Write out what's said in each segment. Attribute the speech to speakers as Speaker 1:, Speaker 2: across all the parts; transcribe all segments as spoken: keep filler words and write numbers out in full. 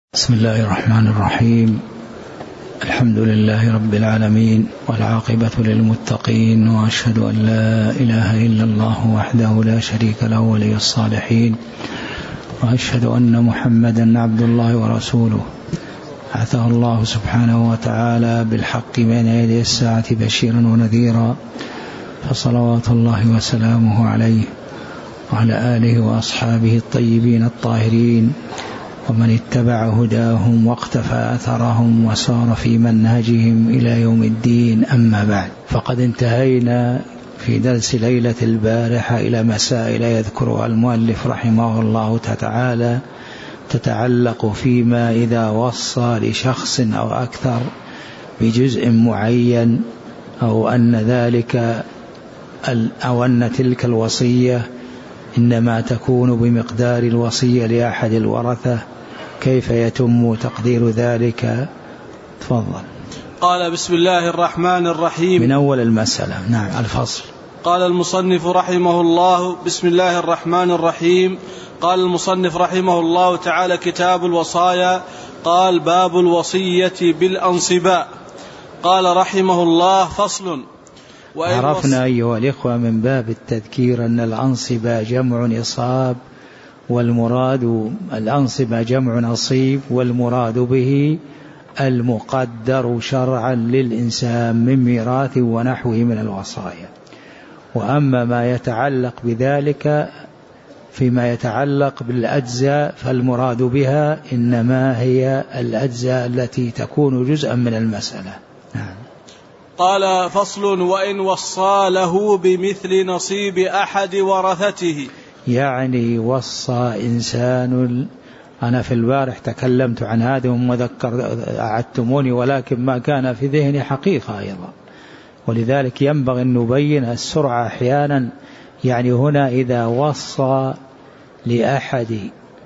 Speaker 1: بسم الله الرحمن الرحيم. الحمد لله رب العالمين، والعاقبة للمتقين، وأشهد أن لا إله إلا الله وحده لا شريك له ولي الصالحين، وأشهد أن محمدا عبد الله ورسوله بعثه الله سبحانه وتعالى بالحق بين يدي الساعة بشيرا ونذيرا، فصلوات الله وسلامه عليه وعلى آله وأصحابه الطيبين الطاهرين، ومن اتبع هداهم واقتفى أثرهم وسار في منهجهم إلى يوم الدين. أما بعد، فقد انتهينا في درس ليلة البارحة إلى مسائل يذكرها المؤلف رحمه الله تعالى تتعلق فيما إذا وصى لشخص أو أكثر بجزء معين، أو أن ذلك أو أن تلك الوصية إنما تكون بمقدار الوصية لأحد الورثة، كيف يتم تقدير ذلك؟ تفضل.
Speaker 2: قال: بسم الله الرحمن الرحيم.
Speaker 1: من أول المسألة. نعم، الفصل.
Speaker 2: قال المصنف رحمه الله: بسم الله الرحمن الرحيم. قال المصنف رحمه الله تعالى: كتاب الوصايا. قال: باب الوصية بالأنصباء. قال رحمه الله: فصل.
Speaker 1: عرفنا أيها الإخوة من باب التذكير أن الأنصبة جمع إصاب، والمراد الأنصبة جمع نصيب، والمراد به المقدر شرعا للإنسان من ميراث ونحوه من الوصايا. وأما ما يتعلق بذلك فيما يتعلق بالأجزاء فالمراد بها إنما هي الأجزاء التي تكون جزءا من المسألة. نعم.
Speaker 2: قال: فصل. وإن وصى له بمثل نصيب أحد ورثته.
Speaker 1: يعني وصى إنسان، أنا في البارح تكلمت عن هذا ومذكر أعدتموني، ولكن ما كان في ذهني حقيقة أيضا، ولذلك ينبغي أن نبين السرعة أحيانا. يعني هنا إذا وصى لأحد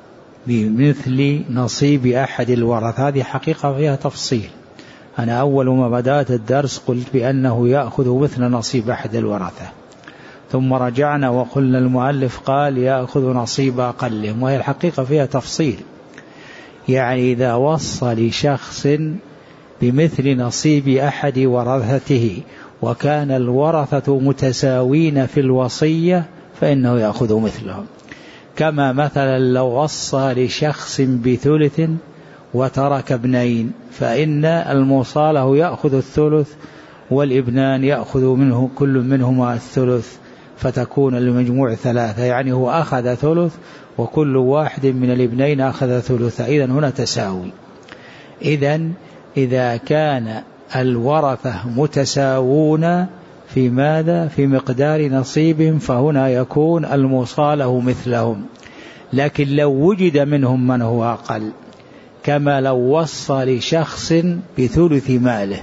Speaker 1: بمثل نصيب أحد الورثة، هذه حقيقة فيها تفصيل. أنا أول ما بدأت الدرس قلت بأنه يأخذ مثل نصيب أحد الورثة، ثم رجعنا وقلنا المؤلف قال يأخذ نصيب أقلهم، وهي الحقيقة فيها تفصيل. يعني إذا وصى لشخص بمثل نصيب أحد ورثته وكان الورثة متساوين في الوصية فإنه يأخذ مثلهم. كما مثلا لو وصى لشخص بثلث وترك ابنين، فإن الموصى له يأخذ الثلث، والابنان يأخذ منه كل منهما الثلث، فتكون المجموع ثلاثة. يعني هو أخذ ثلث وكل واحد من الابنين أخذ ثلث، إذن هنا تساوي. إذن إذا كان الورثة متساوون في ماذا؟ في مقدار نصيبهم، فهنا يكون الموصى له مثلهم. لكن لو وجد منهم من هو أقل، كما لو وصى لشخص بثلث ماله،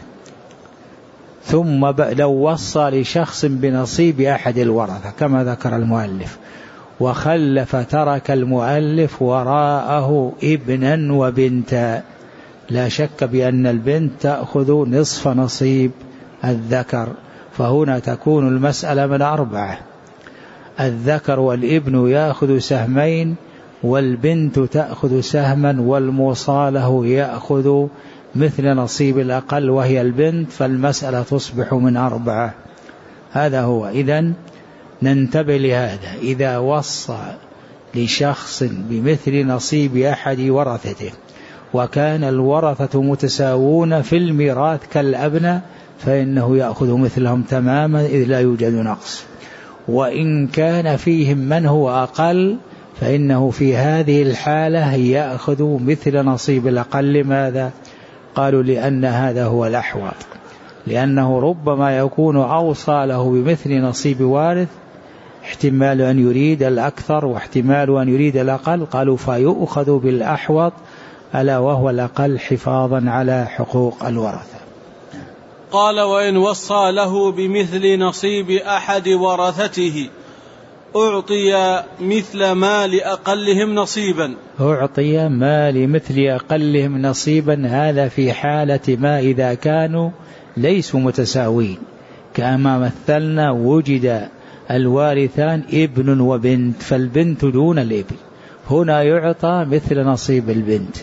Speaker 1: ثم لو وصى لشخص بنصيب أحد الورثة كما ذكر المؤلف، وخلف ترك المؤلف وراءه ابنا وبنتا، لا شك بأن البنت تأخذ نصف نصيب الذكر، فهنا تكون المسألة من أربعة: الذكر والابن يأخذ سهمين، والبنت تأخذ سهما، والموصى له يأخذ مثل نصيب الأقل وهي البنت، فالمسألة تصبح من أربعة. هذا هو. إذن ننتبه لهذا: إذا وصى لشخص بمثل نصيب أحد ورثته وكان الورثة متساوون في الميراث كالأبناء فإنه يأخذ مثلهم تماما إذ لا يوجد نقص. وإن كان فيهم من هو أقل فإنه في هذه الحالة يأخذ مثل نصيب الأقل. ماذا؟ قالوا لأن هذا هو الأحوط، لأنه ربما يكون أوصى له بمثل نصيب وارث، احتمال أن يريد الأكثر واحتمال أن يريد الأقل، قالوا فيؤخذ بالأحوط ألا وهو الأقل حفاظا على حقوق الورثة.
Speaker 2: قال: وإن وصى له بمثل نصيب أحد ورثته أعطي مثل ما لأقلهم نصيبا.
Speaker 1: أعطي ما لمثل أقلهم نصيبا، هذا في حالة ما إذا كانوا ليسوا متساوين، كما مثلنا وجد الوارثان ابن وبنت، فالبنت دون الابن، هنا يعطى مثل نصيب البنت.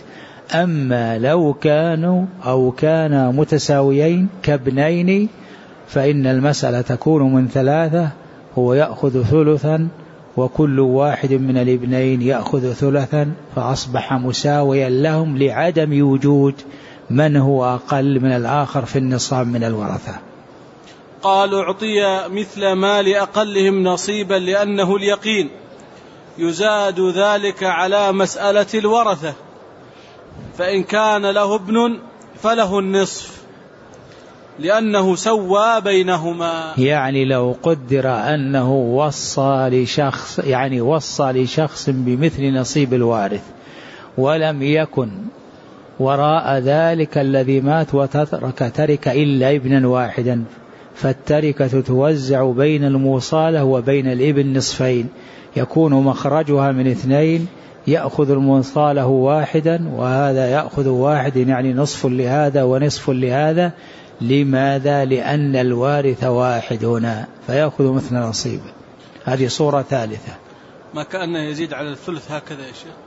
Speaker 1: أما لو كانوا أو كانا متساويين كابنين فإن المسألة تكون من ثلاثة، هو يأخذ ثلثا وكل واحد من الابنين يأخذ ثلثا، فأصبح مساويا لهم لعدم وجود من هو أقل من الآخر في النصاب من الورثة.
Speaker 2: قال أعطي مثل ما لأقلهم نصيبا لأنه اليقين، يزاد ذلك على مسألة الورثة، فإن كان له ابن فله النصف لأنه سوى بينهما.
Speaker 1: يعني لو قدر أنه وصى لشخص يعني وصى لشخص بمثل نصيب الوارث ولم يكن وراء ذلك الذي مات وترك ترك إلا ابنا واحدا، فالتركة توزع بين الموصالة وبين الابن نصفين، يكون مخرجها من اثنين، يأخذ الموصالة واحدا وهذا يأخذ واحد، يعني نصف لهذا ونصف لهذا. لماذا؟ لأن الوارث واحد هنا فيأخذ مثل نصيبه. هذه صورة ثالثة.
Speaker 2: ما كان يزيد على الثلث هكذا يا شيخ؟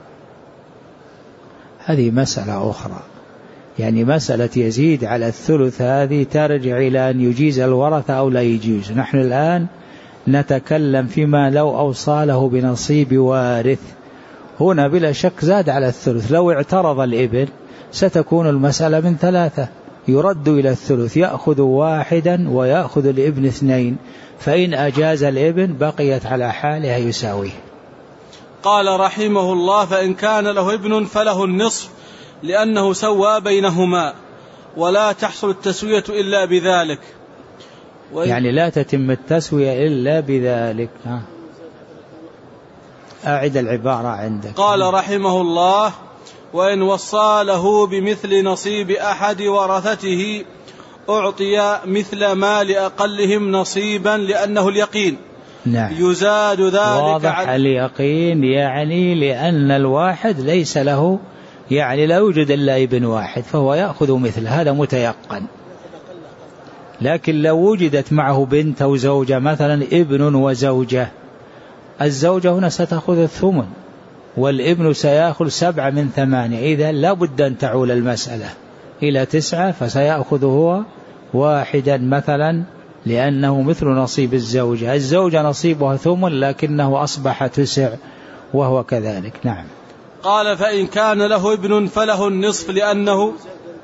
Speaker 1: هذه مسألة أخرى، يعني مسألة يزيد على الثلث هذه ترجع إلى أن يجيز الورثة أو لا يجيز. نحن الآن نتكلم فيما لو أوصاله بنصيب وارث، هنا بلا شك زاد على الثلث. لو اعترض الابن ستكون المسألة من ثلاثة، يرد إلى الثلث، يأخذ واحدا ويأخذ الابن اثنين، فإن أجاز الابن بقيت على حالها يساويه.
Speaker 2: قال رحمه الله: فإن كان له ابن فله النصف لأنه سوى بينهما ولا تحصل التسوية إلا بذلك.
Speaker 1: يعني لا تتم التسوية إلا بذلك. أعد العبارة عندك.
Speaker 2: قال رحمه الله: وإن وصى له بمثل نصيب أحد ورثته أعطي مثل ما لأقلهم نصيبا لأنه اليقين.
Speaker 1: نعم.
Speaker 2: يزاد ذلك.
Speaker 1: واضح اليقين، يعني لأن الواحد ليس له، يعني لا يوجد إلا ابن واحد فهو يأخذ مثل هذا متيقن. لكن لو وجدت معه بنت أو زوجة مثلا، ابن وزوجة، الزوجة هنا ستأخذ الثمن والابن سيأخذ سبعة من ثمانية، إذا لا بد أن تعول المسألة إلى تسعة، فسيأخذ هو واحدا مثلا لأنه مثل نصيب الزوجة. الزوجة نصيبها ثمن لكنه أصبح تسع وهو كذلك. نعم.
Speaker 2: قال: فإن كان له ابن فله النصف لأنه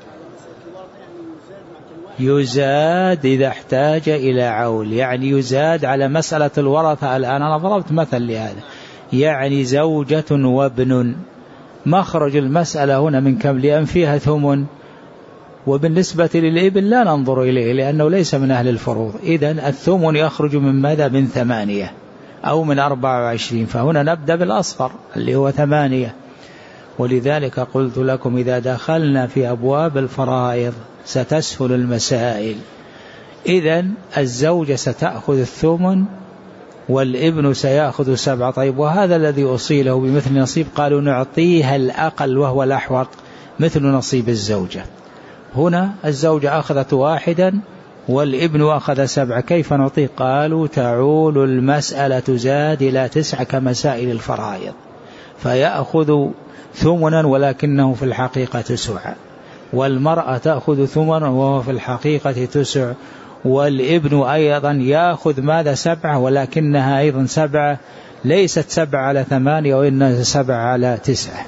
Speaker 1: يزاد إذا احتاج إلى عول، يعني يزاد على مسألة الورثة. الآن أنا ضربت مثل لهذا، يعني زوجة وابن، مخرج المسألة هنا من كم؟ لأن فيها ثمن، وبالنسبة للابن لا ننظر إليه لأنه ليس من أهل الفروض، إذن الثمن يخرج من ماذا؟ من ثمانية أو من أربعة وعشرين، فهنا نبدأ بالأصغر اللي هو ثمانية. ولذلك قلت لكم إذا دخلنا في أبواب الفرائض ستسهل المسائل. إذن الزوجة ستأخذ الثمن والابن سيأخذ سبعة. طيب، وهذا الذي أصيله بمثل نصيب؟ قالوا نعطيها الأقل وهو الأحوط مثل نصيب الزوجة. هنا الزوجة أخذت واحدا والابن أخذ سبعة، كيف نعطيه؟ قالوا تعول المسألة تزاد إلى تسعة كمسائل الفرائض، فيأخذ ثمنا ولكنه في الحقيقة تسع، والمرأة تأخذ ثمنا وهو في الحقيقة تسع، والابن أيضا يأخذ ماذا؟ سبعة، ولكنها أيضا سبعة، ليست سبعة على ثمانية وإنها سبعة على تسعة.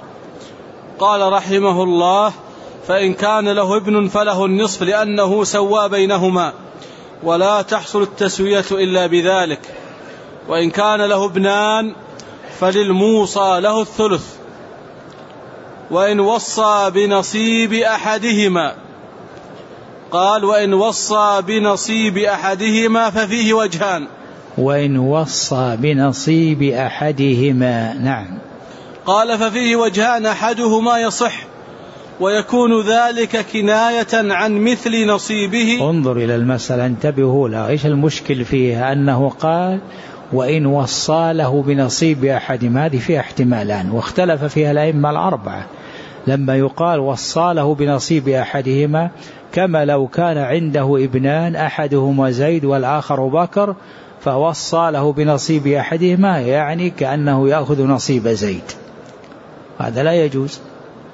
Speaker 2: قال رحمه الله: فإن كان له ابن فله النصف لأنه سوى بينهما ولا تحصل التسوية إلا بذلك. وإن كان له ابنان فللموصى له الثلث، وإن وصى بنصيب أحدهما. قال: وإن وصى بنصيب أحدهما ففيه وجهان.
Speaker 1: وإن وصى بنصيب أحدهما. نعم.
Speaker 2: قال: ففيه وجهان، أحدهما يصح ويكون ذلك كناية عن مثل نصيبه.
Speaker 1: انظر إلى المسألة، انتبهوا لها، إيش المشكل فيها؟ أنه قال وإن وصى له بنصيب أحدهما، هذه فيها احتمالان واختلف فيها الأئمة الأربعة. لما يقال وصى له بنصيب أحدهما، كما لو كان عنده ابنان أحدهما زيد والآخر بكر، فوصى له بنصيب أحدهما، يعني كأنه يأخذ نصيب زيد، هذا لا يجوز.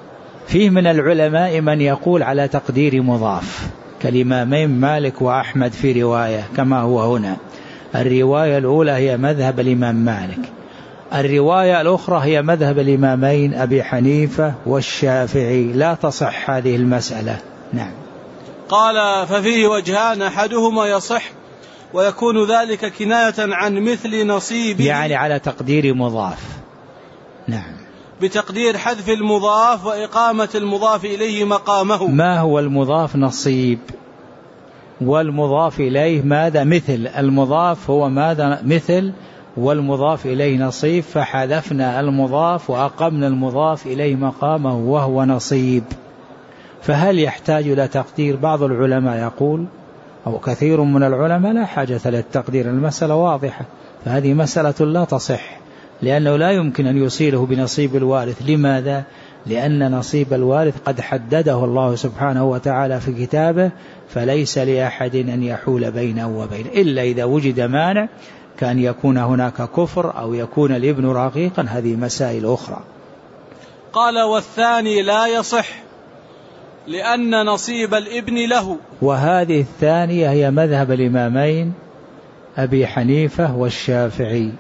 Speaker 1: فيه من العلماء من يقول على تقدير مضاف كالإمامين مالك وأحمد في رواية كما هو هنا. الرواية الأولى هي مذهب الإمام مالك، الرواية الأخرى هي مذهب الإمامين أبي حنيفة والشافعي، لا تصح هذه المسألة. نعم.
Speaker 2: قال ففيه وجهان، أحدهما يصح ويكون ذلك كناية عن مثل نصيبه،
Speaker 1: يعني على تقدير مضاف. نعم.
Speaker 2: بتقدير حذف المضاف وإقامة المضاف إليه مقامه.
Speaker 1: ما هو المضاف؟ نصيب، والمضاف إليه ماذا؟ مثل. المضاف هو ماذا؟ مثل، والمضاف إليه نصيب، فحذفنا المضاف وأقمنا المضاف إليه مقامه وهو نصيب. فهل يحتاج إلى تقدير؟ بعض العلماء يقول أو كثير من العلماء لا حاجة للتقدير، المسألة واضحة، فهذه مسألة لا تصح، لأنه لا يمكن أن يصيله بنصيب الوارث. لماذا؟ لأن نصيب الوارث قد حدده الله سبحانه وتعالى في كتابه، فليس لأحد أن يحول بينه وبين إلا إذا وجد مانع، كان يكون هناك كفر أو يكون الابن رقيقا، هذه مسائل أخرى.
Speaker 2: قال والثاني لا يصح لأن نصيب الابن له،
Speaker 1: وهذه الثانية هي مذهب الإمامين أبي حنيفة والشافعي.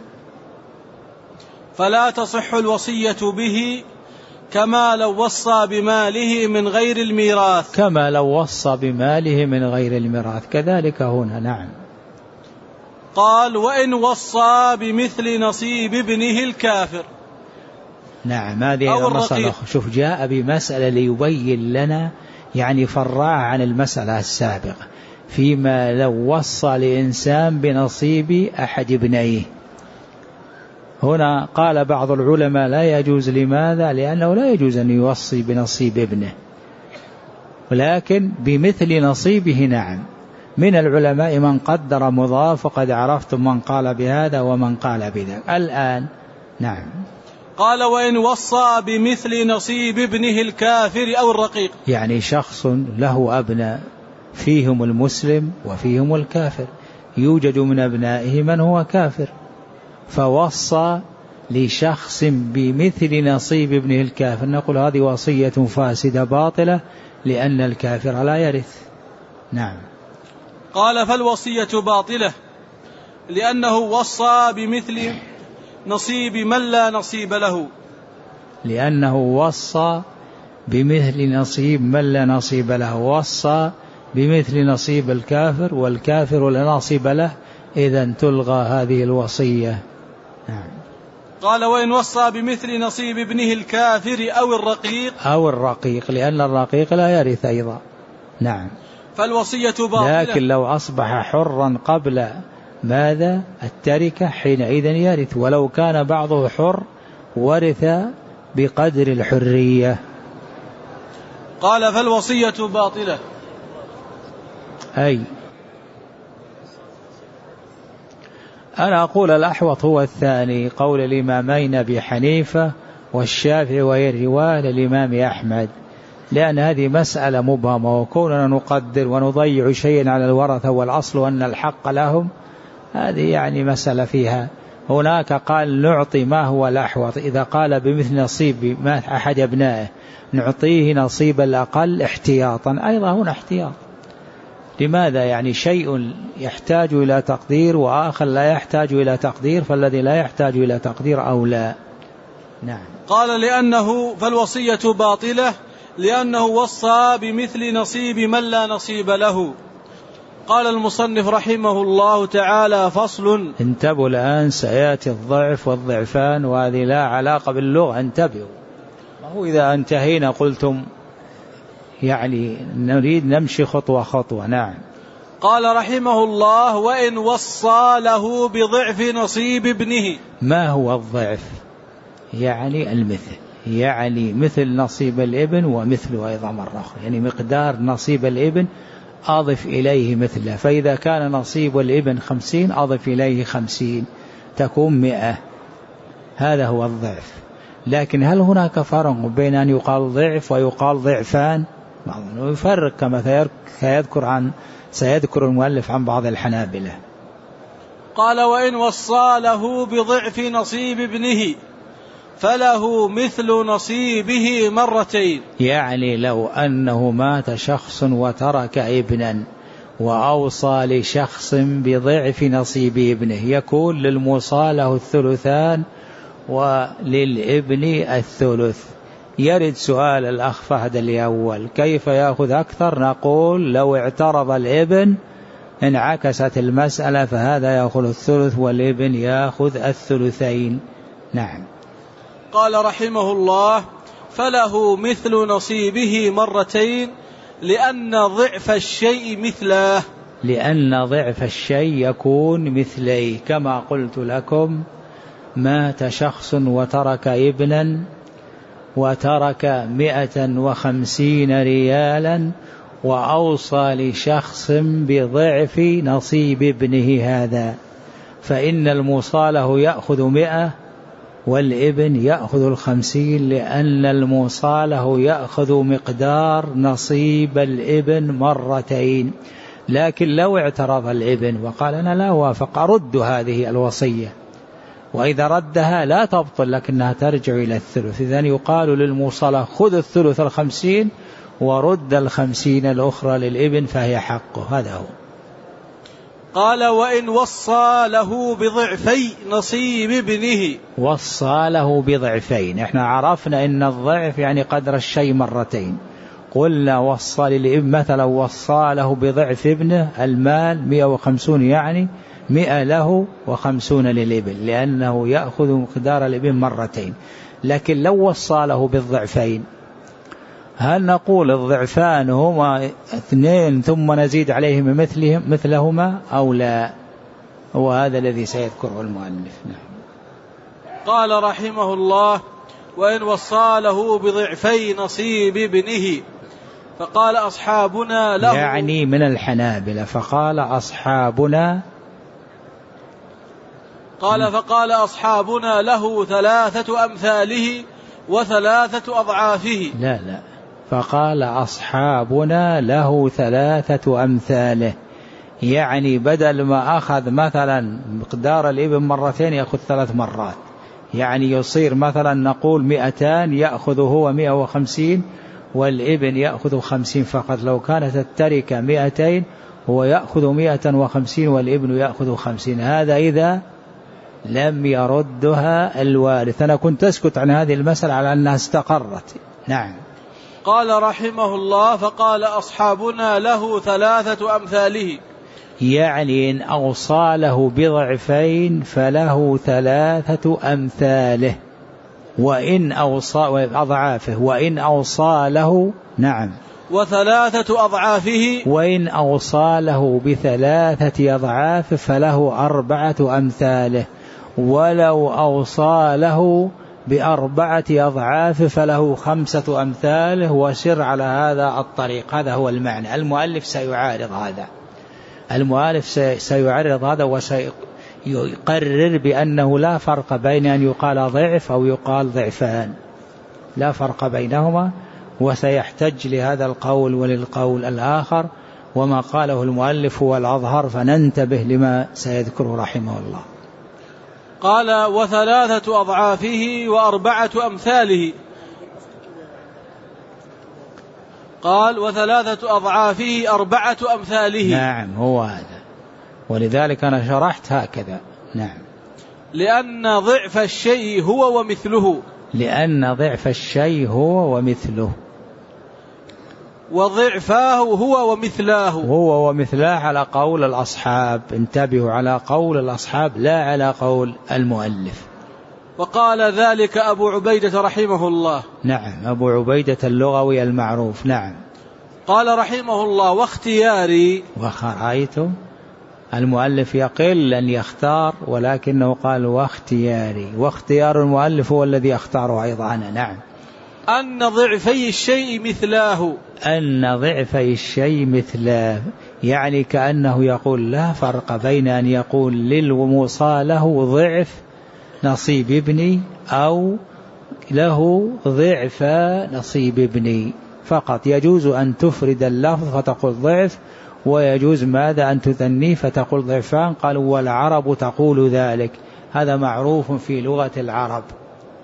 Speaker 2: فلا تصح الوصية به كما لو وصى بماله من غير الميراث،
Speaker 1: كما لو وصى بماله من غير الميراث كذلك هنا. نعم.
Speaker 2: قال وإن وصى بمثل نصيب ابنه الكافر.
Speaker 1: نعم، هذه مسألة. شوف، جاء بمسألة ليبين لنا يعني فرع عن المسألة السابقة، فيما لو وصى لإنسان بنصيب أحد ابنيه. هنا قال بعض العلماء لا يجوز. لماذا؟ لأنه لا يجوز أن يوصي بنصيب ابنه، ولكن بمثل نصيبه. نعم. من العلماء من قدر مضاف، وقد عرفتم من قال بهذا ومن قال بذلك الآن. نعم.
Speaker 2: قال وإن وصى بمثل نصيب ابنه الكافر أو الرقيق،
Speaker 1: يعني شخص له أبناء فيهم المسلم وفيهم الكافر، يوجد من أبنائه من هو كافر، فوصى لشخص بمثل نصيب ابنه الكافر، نقول هذه وصية فاسدة باطلة لأن الكافر لا يرث. نعم.
Speaker 2: قال فالوصية باطلة لأنه وصى بمثل نصيب من لا نصيب له،
Speaker 1: لأنه وصى بمثل نصيب من لا نصيب له، وصى بمثل نصيب الكافر والكافر لا نصيب له، إذن تلغى هذه الوصية. نعم.
Speaker 2: قال وإن وصى بمثل نصيب ابنه الكافر أو الرقيق،
Speaker 1: أو الرقيق لأن الرقيق لا يرث أيضا. نعم.
Speaker 2: فالوصية باطلة.
Speaker 1: لكن لو أصبح حرا قبل ماذا؟ التركة، حينئذ يرث، ولو كان بعضه حر ورث بقدر الحرية.
Speaker 2: قال فالوصية باطلة،
Speaker 1: أي أنا أقول الأحوط هو الثاني، قول الإمامين أبي حنيفة والشافعي، وهي الرواية للإمام أحمد، لأن هذه مسألة مبهمة، وكوننا نقدر ونضيع شيئا على الورثة والأصل أن الحق لهم، هذه يعني مسألة فيها. هناك قال نعطي ما هو الأحوط، إذا قال بمثل نصيب ما أحد أبنائه نعطيه نصيب الأقل احتياطا، أيضا هنا احتياط. لماذا؟ يعني شيء يحتاج إلى تقدير وآخر لا يحتاج إلى تقدير، فالذي لا يحتاج إلى تقدير أولى. نعم.
Speaker 2: قال لأنه فالوصية باطلة لأنه وصى بمثل نصيب من لا نصيب له. قال المصنف رحمه الله تعالى فصل.
Speaker 1: انتبهوا الآن، سيأتي الضعف والضعفان، وهذه لا علاقة باللغة، انتبهوا. ما هو إذا انتهينا قلتم يعني نريد نمشي خطوة خطوة. نعم.
Speaker 2: قال رحمه الله وإن وصى له بضعف نصيب ابنه.
Speaker 1: ما هو الضعف؟ يعني المثل، يعني مثل نصيب الابن ومثله أيضا مرة أخرى، يعني مقدار نصيب الابن أضف إليه مثله، فإذا كان نصيب الابن خمسين أضف إليه خمسين تكون مئة، هذا هو الضعف. لكن هل هناك فرق بين أن يقال ضعف ويقال ضعفان؟ يفرق كما سيذكر عن سيذكر المؤلف عن بعض
Speaker 2: فله مثل نصيبه مرتين.
Speaker 1: يعني لو أنه مات شخص وترك ابنا وأوصى لشخص بضعف نصيب ابنه يكون للموصى له الثلثان وللابن الثلث. يرد سؤال الأخ فهد الأول كيف يأخذ أكثر؟ نقول لو اعترض الابن انعكست المسألة، فهذا يأخذ الثلث والابن يأخذ الثلثين. نعم.
Speaker 2: قال رحمه الله فله مثل نصيبه مرتين لأن ضعف الشيء مثله.
Speaker 1: لأن ضعف الشيء يكون مثليه، كما قلت لكم مات شخص وترك ابنا وترك مئة وخمسين ريالا وأوصى لشخص بضعف نصيب ابنه هذا، فإن الموصى له يأخذ مئة والابن يأخذ الخمسين، لأن الموصى له يأخذ مقدار نصيب الابن مرتين. لكن لو اعترض الابن وقال أنا لا وافق أرد هذه الوصية، وإذا ردها لا تبطل لكنها ترجع إلى الثلث، إذن يقال للموصى له خذ الثلث الخمسين ورد الخمسين الأخرى للابن فهي حقه. هذا هو.
Speaker 2: قال وإن وصى له بضعفي نصيب ابنه.
Speaker 1: وصى له بضعفين، احنا عرفنا ان الضعف يعني قدر الشيء مرتين. قلنا وصى للابن مثلا وصى له بضعف ابنه المال مئة وخمسون، يعني مئة له وخمسون للابن، لأنه يأخذ مقدار الابن مرتين. لكن لو وصى له بالضعفين هل نقول الضعفان هما اثنين ثم نزيد عليهم مثلهم مثلهما أو لا؟ هو هذا الذي سيذكره المؤلف. نعم.
Speaker 2: قال رحمه الله وإن وصى له بضعفي نصيب ابنه فقال أصحابنا له،
Speaker 1: يعني من الحنابلة، فقال أصحابنا
Speaker 2: قال فقال أصحابنا له ثلاثة أمثاله وثلاثة أضعافه.
Speaker 1: لا لا فقال أصحابنا له ثلاثة أمثاله، يعني بدل ما أخذ مثلا مقدار الابن مرتين يأخذ ثلاث مرات، يعني يصير مثلا نقول مئتان يأخذ هو مئة وخمسين والابن يأخذ خمسين فقط. لو كانت التركة مئتين هو يأخذ مئة وخمسين والابن يأخذ خمسين، هذا إذا لم يردها الوارث. أنا كنت أسكت عن هذه المسألة على أنها استقرت. نعم.
Speaker 2: قال رحمه الله فقال أصحابنا له ثلاثة أمثاله،
Speaker 1: يعني إن أوصى له بضعفين فله ثلاثة أمثاله، وإن أوصى أضعافه، وإن أوصى له نعم
Speaker 2: وثلاثة أضعافه،
Speaker 1: وإن أوصى له بثلاثة أضعاف فله أربعة أمثاله، ولو أوصى له بأربعة أضعاف فله خمسة أمثاله، وسر على هذا الطريق. هذا هو المعنى. المؤلف سيعارض هذا، المؤلف سيعارض هذا وسيقرر بأنه لا فرق بين أن يقال ضعف أو يقال ضعفان، لا فرق بينهما، وسيحتج لهذا القول وللقول الآخر، وما قاله المؤلف هو الأظهر، فننتبه لما سيذكره رحمه الله.
Speaker 2: قال وثلاثة أضعافه وأربعة أمثاله. قال وثلاثة أضعافه أربعة أمثاله.
Speaker 1: نعم هو هذا، ولذلك أنا شرحت هكذا. نعم.
Speaker 2: لأن ضعف الشيء هو ومثله.
Speaker 1: لأن ضعف الشيء هو ومثله.
Speaker 2: وضعفاه هو ومثلاه.
Speaker 1: هو ومثلاه على قول الأصحاب، انتبهوا، على قول الأصحاب لا على قول المؤلف.
Speaker 2: وقال ذلك أبو عبيدة رحمه الله.
Speaker 1: نعم أبو عبيدة اللغوي المعروف. نعم.
Speaker 2: قال رحمه الله واختياري.
Speaker 1: وخرأيتم المؤلف يقل أن يختار، ولكنه قال واختياري، واختيار المؤلف هو الذي يختاره أيضا. نعم.
Speaker 2: أن ضعفي الشيء مثلاه.
Speaker 1: أن ضعفي الشيء مثلاه، يعني كأنه يقول لا فرق بين أن يقول للموصى له ضعف نصيب ابني أو له ضعف نصيب ابني فقط. يجوز أن تفرد اللفظ فتقول ضعف، ويجوز ماذا أن تثنيه فتقول ضعفان. قالوا والعرب تقول ذلك، هذا معروف في لغة العرب.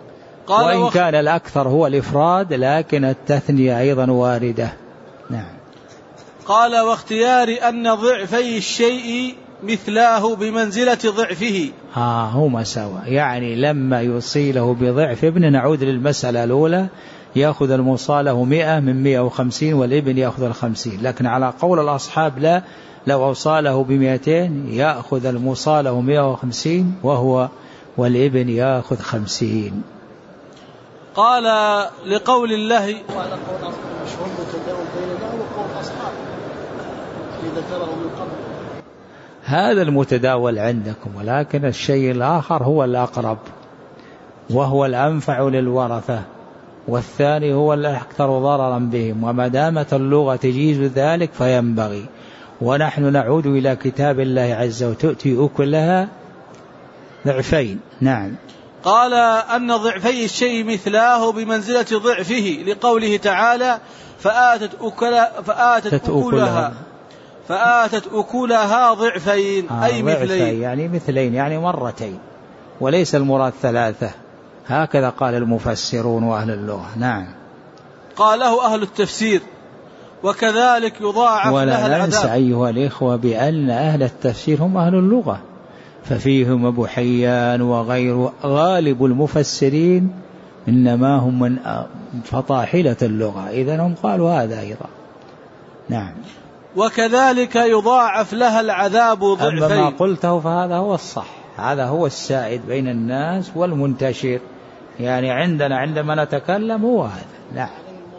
Speaker 1: وإن وخ... كان الأكثر هو الإفراد لكن التثنية أيضا واردة. نعم.
Speaker 2: قال واختيار أن ضعفي الشيء مثلاه بمنزلة ضعفه.
Speaker 1: ها هما سوا، يعني لما يوصيله بضعف ابن نعود للمسألة الأولى يأخذ الموصاله مئة من مئة وخمسين والابن يأخذ الخمسين، لكن على قول الأصحاب لا، لو أوصاله بمئتين يأخذ الموصاله مئة وخمسين وهو والابن يأخذ خمسين.
Speaker 2: قال لقول الله
Speaker 3: وعلى قول مشهور متداول بيننا وقول أصحاب إذا ذكره من قبل،
Speaker 1: هذا المتداول عندكم، ولكن الشيء الآخر هو الأقرب وهو الأنفع للورثة، والثاني هو الأكثر ضررا بهم، وما دامت اللغة تجيز ذلك فينبغي. ونحن نعود إلى كتاب الله عز وجل تؤتي أكلها ضعفين. نعم.
Speaker 2: قال أن ضعفي الشيء مثلاه بمنزلة ضعفه لقوله تعالى فآتت أكلها فآتت أكلها فآتت أكلها ضعفين
Speaker 1: آه
Speaker 2: أي مثلين،
Speaker 1: يعني مثلين يعني مرتين، وليس المراد ثلاثة، هكذا قال المفسرون وأهل اللغة. نعم.
Speaker 2: قاله أهل التفسير. وكذلك يضاعف لها العذاب.
Speaker 1: ولا ننسى أيها الإخوة بأن أهل التفسير هم أهل اللغة، ففيهم أبو حيان وغير غالب المفسرين إنما هم من فطاحلة اللغة، إذن هم قالوا هذا أيضا. نعم.
Speaker 2: وكذلك يضاعف لها العذاب ضعفين.
Speaker 1: أما ما قلته فهذا هو الصح، هذا هو السائد بين الناس والمنتشر، يعني عندنا عندما نتكلم هو هذا. نعم.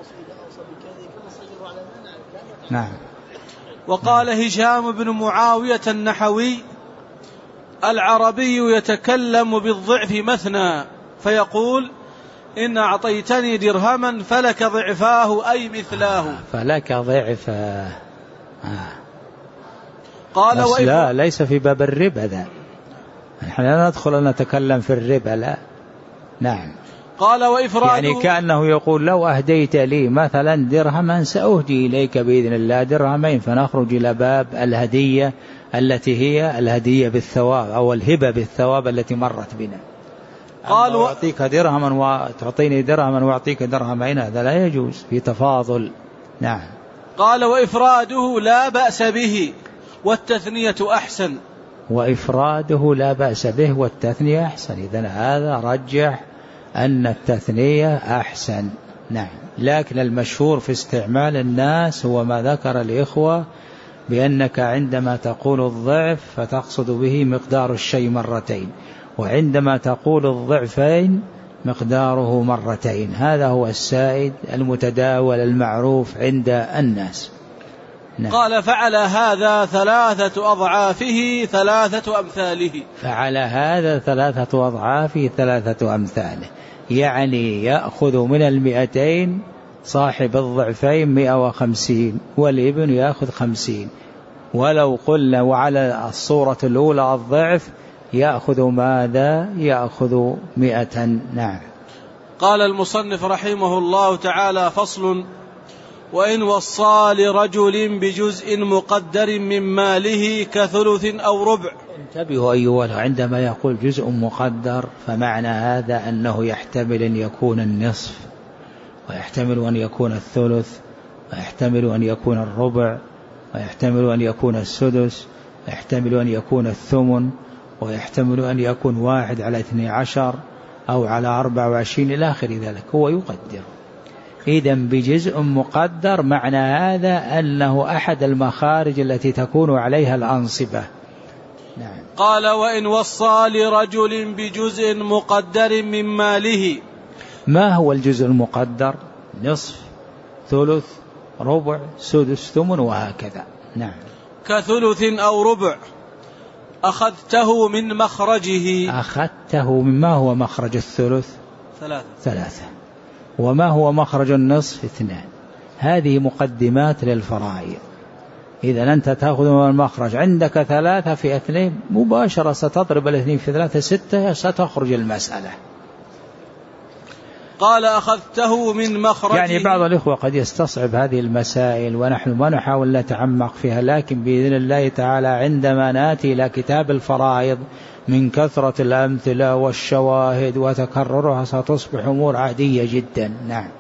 Speaker 1: نعم.
Speaker 2: وقال هشام بن معاوية النحوي العربي يتكلم بالضعف مثنى فيقول إن أعطيتني درهما فلك ضعفاه أي مثلاه.
Speaker 1: آه فلك ضعفاه. آه.
Speaker 2: قال
Speaker 1: بس لا ليس في باب الربا ذا، نحن لا ندخل نتكلم في الربا لا. نعم.
Speaker 2: قال وإفراده
Speaker 1: يعني كأنه يقول لو أهديت لي مثلا درهما سأهدي إليك بإذن الله درهمين، فنخرج إلى باب الهدية التي هي الهدية بالثواب أو الهبة بالثواب التي مرت بنا. قال وأعطيك درهما وتعطيني درهما وأعطيك درهمين، هذا لا يجوز في تفاضل. نعم.
Speaker 2: قال وإفراده لا بأس به والتثنية أحسن.
Speaker 1: وإفراده لا بأس به والتثنية أحسن، إذن هذا رجح أن التثنية أحسن. نعم. لكن المشهور في استعمال الناس هو ما ذكر الإخوة بأنك عندما تقول الضعف فتقصد به مقدار الشيء مرتين، وعندما تقول الضعفين مقداره مرتين، هذا هو السائد المتداول المعروف عند الناس.
Speaker 2: نعم. قال فعلى هذا ثلاثة أضعافه ثلاثة أمثاله.
Speaker 1: فعلى هذا ثلاثة أضعافه ثلاثة أمثاله، يعني يأخذ من المئتين صاحب الضعفين مئة وخمسين والابن يأخذ خمسين، ولو قلنا وعلى الصورة الأولى الضعف يأخذ ماذا؟ يأخذ مئة. نعم.
Speaker 2: قال المصنف رحمه الله تعالى فصل وإن وصى لرجل بجزء مقدر من ماله كثلث أو ربع.
Speaker 1: انتبهوا أيها، عندما يقول جزء مقدر فمعنى هذا أنه يحتمل أن يكون النصف، ويحتمل أن يكون الثلث، ويحتمل أن يكون الربع، ويحتمل أن يكون السدس، ويحتمل أن يكون الثمن، ويحتمل أن يكون واحد على اثني عشر أو على أربع وعشرين إلى آخر ذلك، هو يقدر. إذن بجزء مقدر معنى هذا أنه أحد المخارج التي تكون عليها الأنصبة. نعم.
Speaker 2: قال وإن وصى لرجل بجزء مقدر من ماله.
Speaker 1: ما هو الجزء المقدر؟ نصف، ثلث، ربع، سدس، ثمن، وهكذا. نعم.
Speaker 2: كثلث أو ربع أخذته من مخرجه.
Speaker 1: أخذته مما هو مخرج الثلث؟
Speaker 2: ثلاثة.
Speaker 1: ثلاثة. وما هو مخرج النصف؟ اثنان. هذه مقدمات للفرائض. إذا أنت تأخذ من المخرج عندك ثلاثة في اثنين مباشرة ستضرب الاثنين في ثلاثة ستة ستخرج المسألة.
Speaker 2: قال أخذته من مخرجه.
Speaker 1: يعني بعض الإخوة قد يستصعب هذه المسائل ونحن ما نحاول نتعمق فيها، لكن بإذن الله تعالى عندما نأتي إلى كتاب الفرائض من كثرة الأمثلة والشواهد وتكررها ستصبح أمور عادية جدا. نعم.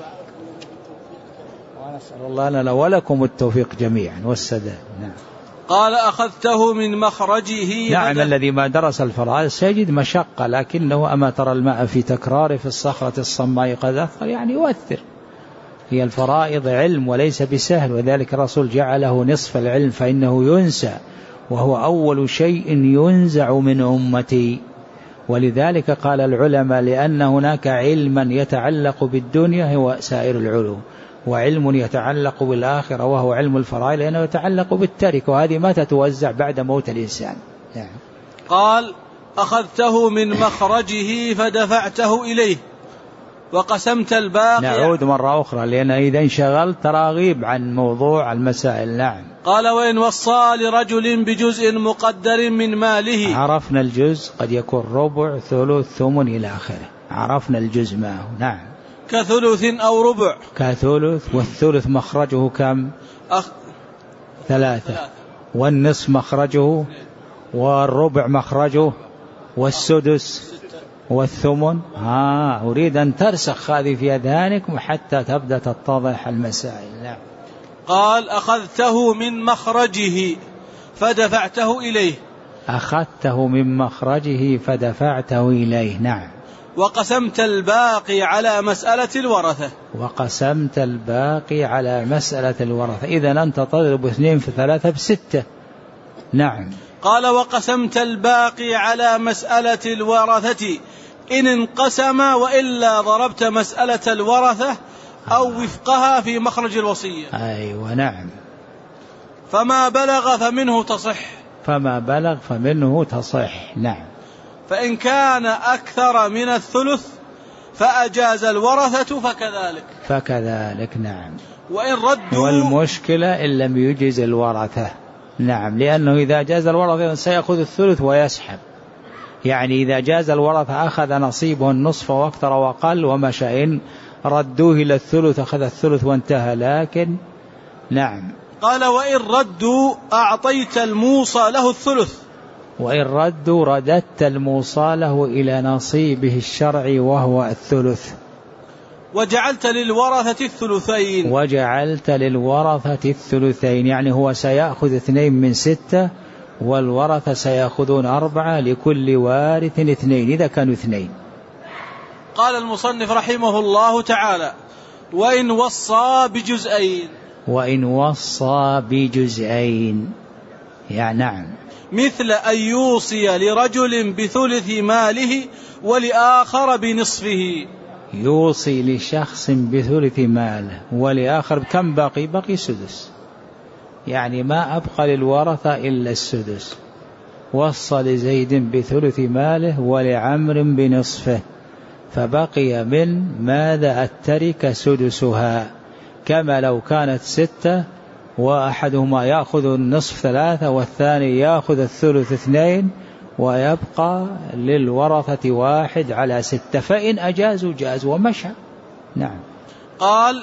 Speaker 1: ونسأل الله لنا ولكم التوفيق جميعا والسداد. نعم.
Speaker 2: قال أخذته من مخرجه.
Speaker 1: نعم. الذي ما درس الفرائض سيجد مشقة، لكنه أما ترى الماء في تكراره في الصخرة الصماء قد أثر، يعني يؤثر. هي الفرائض علم وليس بسهل، وذلك الرسول جعله نصف العلم فإنه ينسى، وهو أول شيء ينزع من أمتي. ولذلك قال العلماء لأن هناك علما يتعلق بالدنيا هو سائر العلوم، وعلم يتعلق بالآخرة وهو علم الفرائض لأنه يتعلق بالترك، وهذه ما تتوزع بعد موت الإنسان. يعني.
Speaker 2: قال أخذته من مخرجه فدفعته إليه وقسمت الباقي.
Speaker 1: نعود مرة أخرى لأن إذا انشغلت تراغيب عن موضوع المسائل. نعم.
Speaker 2: قال وإن وصى لرجل بجزء مقدر من ماله.
Speaker 1: عرفنا الجزء قد يكون ربع ثلث ثمن إلى آخره، عرفنا الجزء ما هو. نعم.
Speaker 2: كثلث أو ربع.
Speaker 1: كثلث، والثلث مخرجه كم؟ أخ... ثلاثة. ثلاثة. والنصف مخرجه، والربع مخرجه، والسدس والثمن. ها أريد أن ترسخ هذه في أذهانك حتى تبدأ تتضح المسائل. نعم.
Speaker 2: قال أخذته من مخرجه فدفعته إليه.
Speaker 1: أخذته من مخرجه فدفعته إليه. نعم.
Speaker 2: وقسمت الباقي على مسألة الورثة.
Speaker 1: وقسمت الباقي على مسألة الورثة. إذن أنت تضرب اثنين في ثلاثة بستة. نعم.
Speaker 2: قال وقسمت الباقي على مسألة الورثة إن انقسم، وإلا ضربت مسألة الورثة أو وفقها في مخرج الوصية.
Speaker 1: أيوة. نعم.
Speaker 2: فما بلغ فمنه تصح.
Speaker 1: فما بلغ فمنه تصح. نعم.
Speaker 2: فإن كان أكثر من الثلث فأجاز الورثة فكذلك.
Speaker 1: فكذلك. نعم.
Speaker 2: وإن ردوا.
Speaker 1: والمشكلة إن لم يجز الورثة. نعم. لأنه إذا جاز الورثة سيأخذ الثلث ويسحب، يعني إذا جاز الورثة أخذ نصيبه النصف واكثر وقل ومشى، إن ردوه إلى الثلث أخذ الثلث وانتهى. لكن نعم.
Speaker 2: قال وإن ردوا أعطيت الموصى له الثلث.
Speaker 1: وإن ردوا رددت الموصى له إلى نصيبه الشرعي وهو الثلث.
Speaker 2: وجعلت للورثة الثلثين.
Speaker 1: وجعلت للورثة الثلثين، يعني هو سيأخذ اثنين من ستة والورثة سيأخذون أربعة، لكل وارث اثنين إذا كانوا اثنين.
Speaker 2: قال المصنف رحمه الله تعالى وإن وصى بجزئين.
Speaker 1: وإن وصى بجزئين. يعني نعم.
Speaker 2: مثل أن يوصي لرجل بثلث ماله ولآخر بنصفه.
Speaker 1: يوصي لشخص بثلث ماله ولآخر كم باقي؟ باقي سدس، يعني ما أبقى للورثة إلا السدس. وصى لزيد بثلث ماله ولعمر بنصفه، فبقي من ماذا التركة سدسها، كما لو كانت ستة وأحدهما يأخذ النصف ثلاثة والثاني يأخذ الثلث اثنين، ويبقى للورثة واحد على ستة، فإن أجازوا جاز ومشى. نعم.
Speaker 2: قال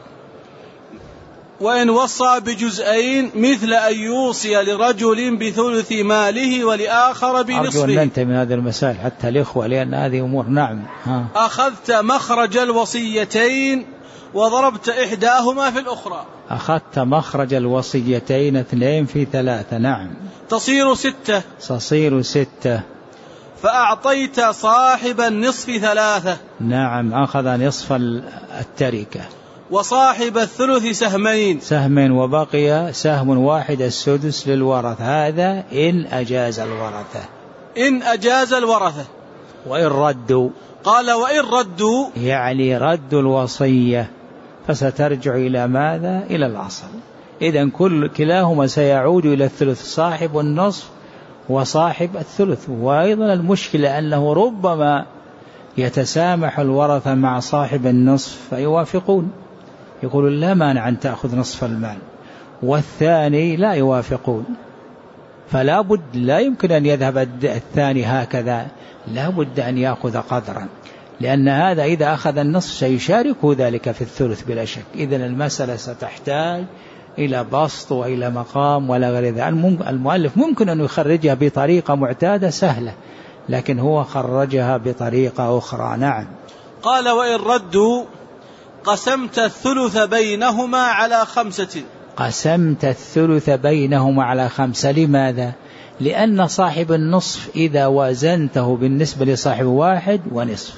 Speaker 2: وإن وصى بجزئين مثل أن يوصي لرجل بثلث ماله ولآخر بنصفه.
Speaker 1: أرجو أن ننتهي من هذه المسائل حتى الإخوة، لأن هذه أمور. نعم. ها.
Speaker 2: أخذت مخرج الوصيتين وضربت إحداهما في الأخرى.
Speaker 1: أخذت مخرج الوصيتين اثنين في ثلاثة. نعم.
Speaker 2: تصير ستة.
Speaker 1: تصير ستة.
Speaker 2: فأعطيت صاحب النصف ثلاثة.
Speaker 1: نعم. أخذ نصف التركة.
Speaker 2: وصاحب الثلث سهمين.
Speaker 1: سهمين، وبقي سهم واحد السدس للورث. هذا إن أجاز الورثة.
Speaker 2: إن أجاز الورثة.
Speaker 1: وإن ردوا.
Speaker 2: قال وإن ردوا
Speaker 1: يعني ردوا الوصية، فسترجع إلى ماذا؟ إلى الأصل. إذن كل كلاهما سيعود إلى الثلث، صاحب النصف وصاحب الثلث. وأيضا المشكلة أنه ربما يتسامح الورثة مع صاحب النصف فيوافقون، يقولون لا مانع أن تأخذ نصف المال، والثاني لا يوافقون، فلا بد، لا يمكن أن يذهب الثاني هكذا، لا بد أن يأخذ قدرا. لأن هذا إذا أخذ النصف سيشاركه ذلك في الثلث بلا شك. إذن المسألة ستحتاج إلى بسط وإلى مقام ولا غير ذلك. المؤلف ممكن أن يخرجها بطريقة معتادة سهلة، لكن هو خرجها بطريقة أخرى. نعم.
Speaker 2: قال وإن ردوا قسمت الثلث بينهما على خمسة.
Speaker 1: قسمت الثلث بينهما على خمسة. لماذا؟ لأن صاحب النصف إذا وازنته بالنسبة لصاحب واحد ونصف،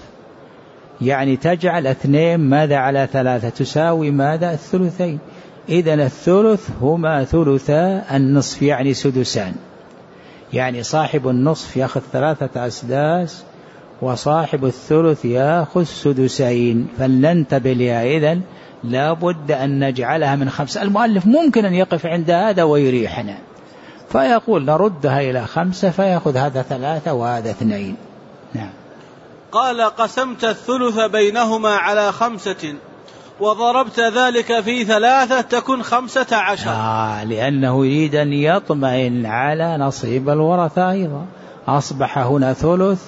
Speaker 1: يعني تجعل اثنين ماذا على ثلاثة تساوي ماذا؟ الثلثين. إذن الثلث هما ثلثا النصف، يعني سدسان. يعني صاحب النصف يأخذ ثلاثة أسداس وصاحب الثلث يأخذ سدسين، فلننتبه لها. إذن لا بد أن نجعلها من خمسة. المؤلف ممكن أن يقف عند هذا ويريحنا فيقول نردها إلى خمسة، فيأخذ هذا ثلاثة وهذا اثنين. نعم.
Speaker 2: قال قسمت الثلث بينهما على خمسة وضربت ذلك في ثلاثة تكون خمسة عشر.
Speaker 1: آه لأنه يريد أن يطمئن على نصيب الورثة أيضا. أصبح هنا ثلث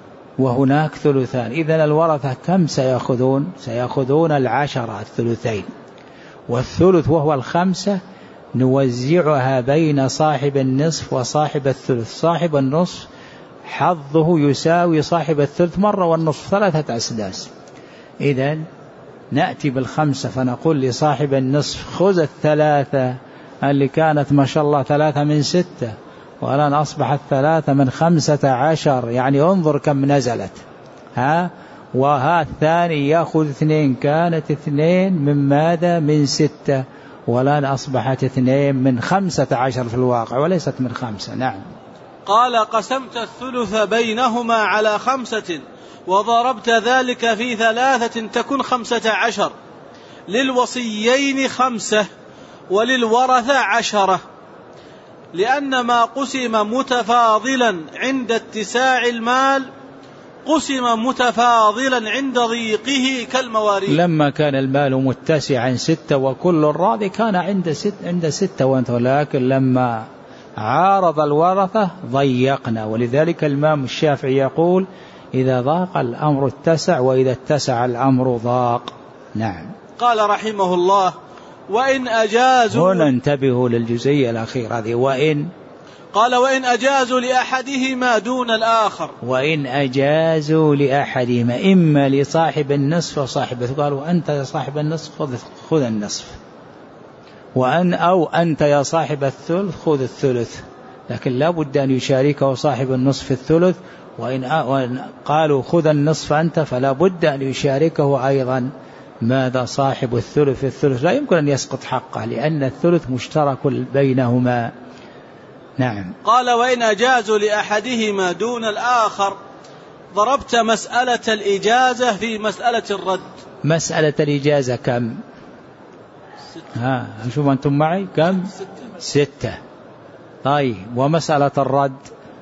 Speaker 1: وهناك ثلثان، إذن الورثة كم سيأخذون؟ سيأخذون العشرة الثلثين، والثلث وهو الخمسة نوزعها بين صاحب النصف وصاحب الثلث. صاحب النصف حظه يساوي صاحب الثلث مرة والنصف ثلاثة أسداس. إذن نأتي بالخمسة فنقول لصاحب النصف خذ الثلاثة اللي كانت ما شاء الله ثلاثة من ستة، والآن أصبحت ثلاثة من خمسة عشر، يعني انظر كم نزلت. ها وها الثاني يأخذ اثنين، كانت اثنين من ماذا؟ من ستة، والآن أصبحت اثنين من خمسة عشر في الواقع وليست من خمسة. نعم.
Speaker 2: قال قسمت الثلث بينهما على خمسة وضربت ذلك في ثلاثة تكون خمسة عشر. للوصيين خمسة وللورثة عشرة، لأن ما قسم متفاضلا عند اتساع المال قسم متفاضلا عند ضيقه كالمواريث.
Speaker 1: لما كان المال متسعا ستة وكل الراضي كان عند ست عند ستة وانت، ولكن لما عارض الورثة ضيقنا. ولذلك الإمام الشافعي يقول إذا ضاق الأمر اتسع وإذا اتسع الأمر ضاق. نعم.
Speaker 2: قال رحمه الله وإن أجازوا.
Speaker 1: هنا انتبهوا للجزئية الأخيرة هذه. وإن
Speaker 2: قال وإن أجازوا لأحدهما دون الآخر.
Speaker 1: وإن أجازوا لأحدهما، إما لصاحب النصف وصاحب، قالوا أنت يا صاحب النصف خذ, خذ النصف، وأن أو أنت يا صاحب الثلث خذ الثلث، لكن لا بد أن يشاركه صاحب النصف الثلث. وإن قالوا خذ النصف أنت فلا بد أن يشاركه أيضا ماذا؟ صاحب الثلث الثلث. لا يمكن أن يسقط حقه لأن الثلث مشترك بينهما. نعم.
Speaker 2: قال وإن أجازوا لأحدهما دون الآخر ضربت مسألة الإجازة في مسألة الرد.
Speaker 1: مسألة الإجازة كم؟ ها شوف أنتم معي كم؟ ستة. ستة. طيب ومسألة الرد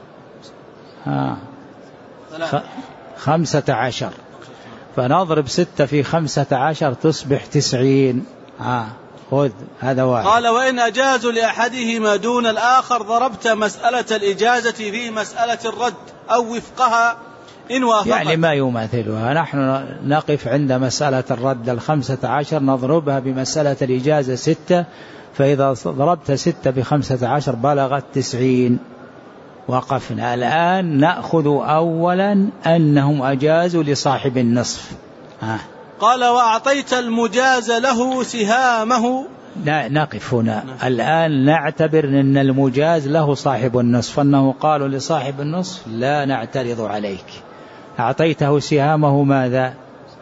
Speaker 1: ها خ... خمسة عشر، فنضرب ستة في خمسة عشر تصبح تسعين. ها خذ هذا واحد.
Speaker 2: قال وإن أجازوا لأحدهما دون الآخر ضربت مسألة الإجازة في مسألة الرد أو وفقها إن وافقت.
Speaker 1: يعني ما يماثلها. نحن نقف عند مسألة الرد الخمسة عشر نضربها بمسألة الإجازة ستة، فإذا ضربت ستة بخمسة عشر بلغت تسعين. وقفنا. الآن نأخذ أولا أنهم أجازوا لصاحب النصف. ها.
Speaker 2: قال وأعطيت المجاز له سهامه.
Speaker 1: نقف هنا. الآن نعتبر أن المجاز له صاحب النصف، أنه قالوا لصاحب النصف لا نعترض عليك. أعطيته سهامه ماذا؟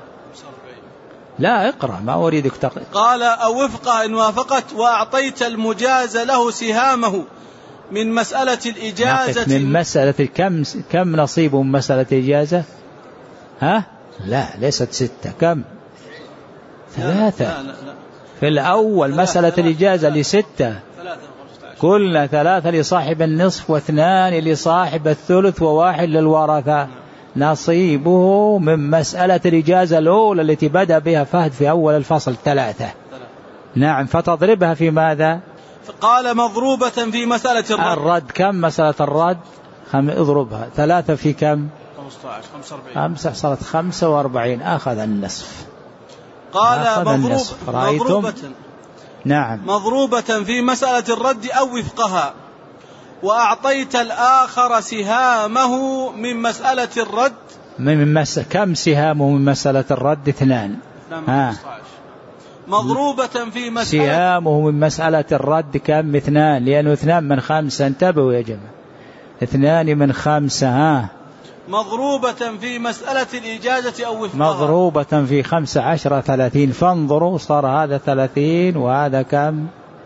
Speaker 1: لا اقرأ ما أريدك تقرأ.
Speaker 2: قال أو وفقه إن وافقت وأعطيت المجاز له سهامه من مسألة الإجازة.
Speaker 1: من مسألة كم كم نصيب من مسألة الإجازة؟ ها لا ليست ستة، كم؟ ثلاثة. لا لا لا. في الأول مسألة الإجازة لستة، كلنا ثلاثة لصاحب النصف واثنان لصاحب الثلث وواحد للورثة. نصيبه من مسألة الإجازة الأولى التي بدأ بها فهد في أول الفصل ثلاثة. نعم. فتضربها في ماذا؟
Speaker 2: قال مضروبة في مسألة الرد.
Speaker 1: الرد كم مسألة الرد؟ خم اضربها ثلاثة في كم؟
Speaker 2: خمسة عشر خمسة وأربعين
Speaker 1: خمسة صارت خمسة وأربعين أخذ النصف.
Speaker 2: قال مضروب مضروبة
Speaker 1: نعم
Speaker 2: مضروبة في مسألة الرد أو وفقها، وأعطيت الآخر سهامه من مسألة الرد.
Speaker 1: من مس... كم سهامه من مسألة الرد؟ اثنان. ها.
Speaker 2: مضروبة في مسألة
Speaker 1: سهامه من مسألة الرد كم؟ اثنان، لأنه اثنان من خمسة. انتبهوا يا جماعة، اثنان من خمسة. ها.
Speaker 2: مضروبة في مسألة الإجازة أو وفقها.
Speaker 1: مضروبة في خمسة عشر ثلاثين، فانظروا صار هذا ثلاثين وهذا كم؟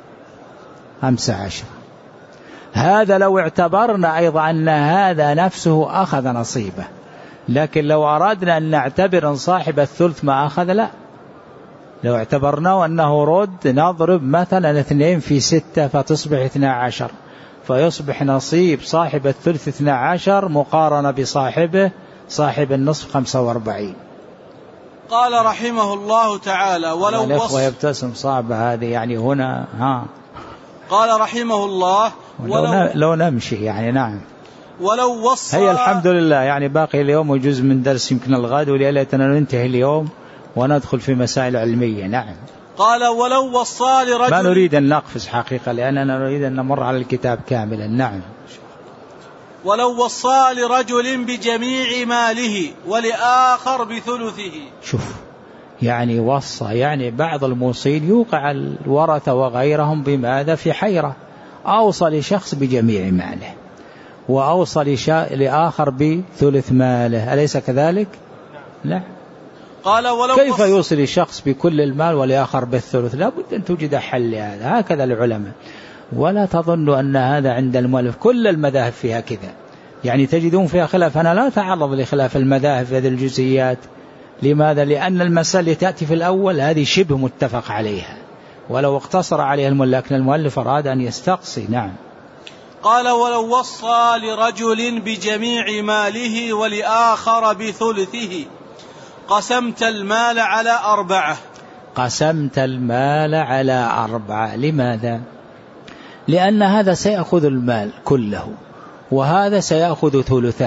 Speaker 1: خمسة عشر. هذا لو اعتبرنا أيضا أن هذا نفسه أخذ نصيبه، لكن لو أردنا أن نعتبر أن صاحب الثلث ما أخذ، لا، لو اعتبرناه أنه رد نضرب مثلا اثنين في ستة فتصبح اثنى عشر، فيصبح نصيب صاحب الثلث اثنى عشر مقارنة بصاحبه صاحب النصف خمسة وأربعين.
Speaker 2: قال رحمه الله تعالى ولو
Speaker 1: الأخوة يبتسم صعبة هذه يعني هنا. ها.
Speaker 2: قال رحمه الله
Speaker 1: ولو لو نمشي يعني. نعم.
Speaker 2: ولو وصى.
Speaker 1: هي الحمد لله يعني باقي اليوم وجزء من درس يمكن الغد، وليلتنا ننتهي اليوم وندخل في مسائل علمية. نعم.
Speaker 2: قال ولو وصى لرجل.
Speaker 1: ما نريد أن نقفز حقيقة لأننا نريد أن نمر على الكتاب كاملا. نعم.
Speaker 2: ولو وصى لرجل بجميع ماله ولآخر بثلثه.
Speaker 1: شوف يعني وصى، يعني بعض الموصين يوقع الورثة وغيرهم بماذا؟ في حيرة. أوصى لشخص بجميع ماله وأوصى لآخر بثلث ماله، أليس كذلك؟ لا.
Speaker 2: قال ولو
Speaker 1: كيف يوصل الشخص بكل المال ولآخر بالثلث؟ لا بد أن توجد حل لهذا. هكذا العلماء، ولا تظن أن هذا عند المؤلف، كل المذاهب فيها كذا، يعني تجدون فيها خلاف. أنا لا أتعرض لخلاف المذاهب في هذه الجزئيات. لماذا؟ لأن المسألة تأتي في الأول هذه شبه متفق عليها، ولو اقتصر عليها المؤلف، لكن المؤلف أراد أن يستقصي. نعم.
Speaker 2: قال ولو وصى لرجل بجميع ماله ولآخر بثلثه قسمت المال على أربعة.
Speaker 1: قسمت المال على أربعة. لماذا؟ لأن هذا سيأخذ المال كله وهذا سيأخذ ثلثه،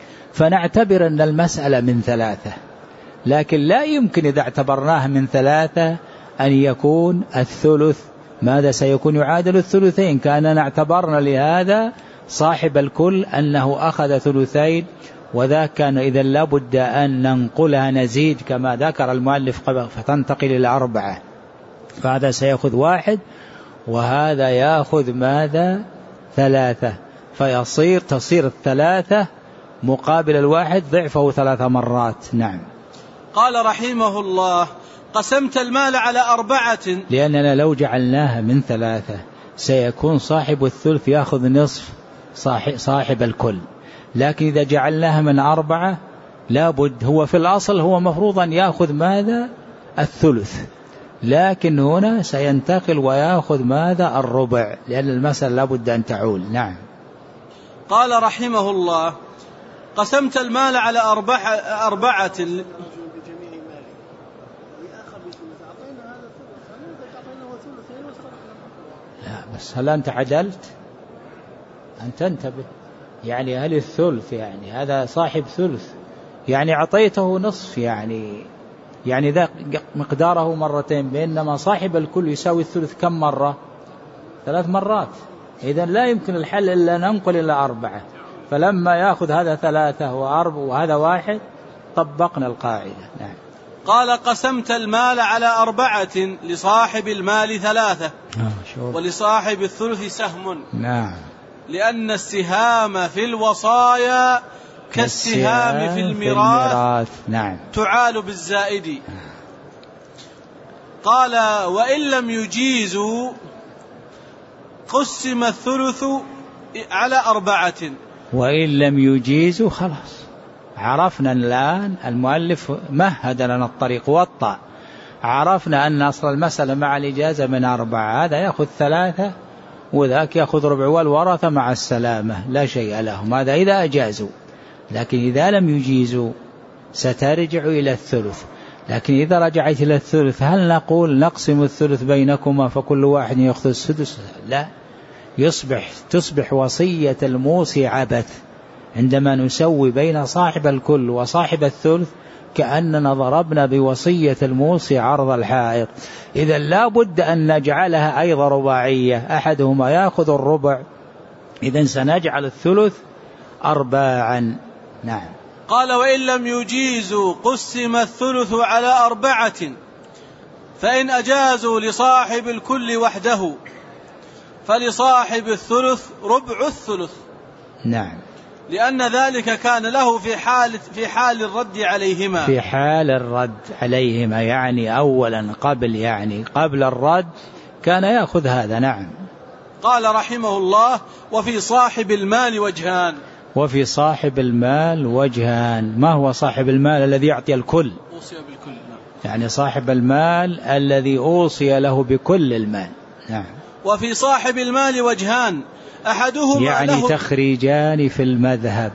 Speaker 1: فنعتبر أن المسألة من ثلاثة، لكن لا يمكن إذا اعتبرناها من ثلاثة أن يكون الثلث ماذا؟ سيكون يعادل الثلثين. كأننا اعتبرنا لهذا صاحب الكل أنه أخذ ثلثين، وذاك كان إذا لابد أن ننقلها نزيد كما ذكر المؤلف قبل، فتنتقل إلى أربعة، فهذا سيأخذ واحد وهذا يأخذ ماذا؟ ثلاثة، فيصير تصير الثلاثة مقابل الواحد ضعفه ثلاث مرات. نعم.
Speaker 2: قال رحمه الله قسمت المال على أربعة،
Speaker 1: لأننا لو جعلناها من ثلاثة سيكون صاحب الثلث يأخذ نصف صاحب, صاحب الكل، لكن إذا جعلناها من أربعة لابد، هو في الأصل هو مفروض أن يأخذ ماذا؟ الثلث، لكن هنا سينتقل ويأخذ ماذا؟ الربع، لأن المسألة لابد أن تعول. نعم.
Speaker 2: قال رحمه الله قسمت المال على أربعة, أربعة
Speaker 1: لا بس هل أنت عدلت؟ أن تنتبه، يعني هل الثلث يعني هذا صاحب ثلث، يعني أعطيته نصف، يعني يعني ذا مقداره مرتين، بينما صاحب الكل يساوي الثلث كم مرة؟ ثلاث مرات. إذن لا يمكن الحل إلا ننقل إلى أربعة، فلما يأخذ هذا ثلاثة وأربع وهذا واحد طبقنا القاعدة. نعم.
Speaker 2: قال قسمت المال على أربعة لصاحب المال ثلاثة ولصاحب الثلث سهم.
Speaker 1: نعم.
Speaker 2: لأن السهام في الوصايا كالسهام في الميراث.
Speaker 1: نعم.
Speaker 2: تعال بالزائد. قال وإن لم يجيزوا قسم الثلث على أربعة.
Speaker 1: وإن لم يجيزوا خلاص عرفنا الآن، المؤلف مهد لنا الطريق وطأ، عرفنا أن أصل المسألة مع الإجازة من أربعة، هذا يأخذ ثلاثة وذاك يأخذ ربع، والورثة مع السلامة لا شيء لهم، هذا إذا أجازوا. لكن إذا لم يجيزوا سترجع إلى الثلث. لكن إذا رجعت إلى الثلث هل نقول نقسم الثلث بينكما فكل واحد يأخذ السدس؟ لا، يصبح تصبح وصية الموصي عبث، عندما نسوي بين صاحب الكل وصاحب الثلث كأننا ضربنا بوصية الموصي عرض الحائط. إذا لا بد أن نجعلها أيضا رباعية، أحدهما يأخذ الربع، إذن سنجعل الثلث أرباعا. نعم.
Speaker 2: قال وإن لم يجيزوا قسم الثلث على أربعة، فإن أجازوا لصاحب الكل وحده فلصاحب الثلث ربع الثلث.
Speaker 1: نعم.
Speaker 2: لأن ذلك كان له في حال في حال الرد عليهما.
Speaker 1: في حال الرد عليهما يعني أولا قبل يعني قبل الرد كان يأخذ هذا. نعم.
Speaker 2: قال رحمه الله وفي صاحب المال وجهان.
Speaker 1: وفي صاحب المال وجهان. ما هو صاحب المال الذي يعطي الكل؟
Speaker 2: أوصي بالكل.
Speaker 1: يعني صاحب المال الذي أوصي له بكل المال. نعم.
Speaker 2: وفي صاحب المال وجهان، أحدهما
Speaker 1: يعني
Speaker 2: له
Speaker 1: تخريجان في المذهب.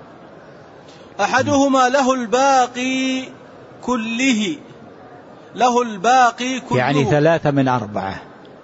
Speaker 2: أحدهما له الباقي كله، له الباقي كله
Speaker 1: يعني ثلاثة من أربعة،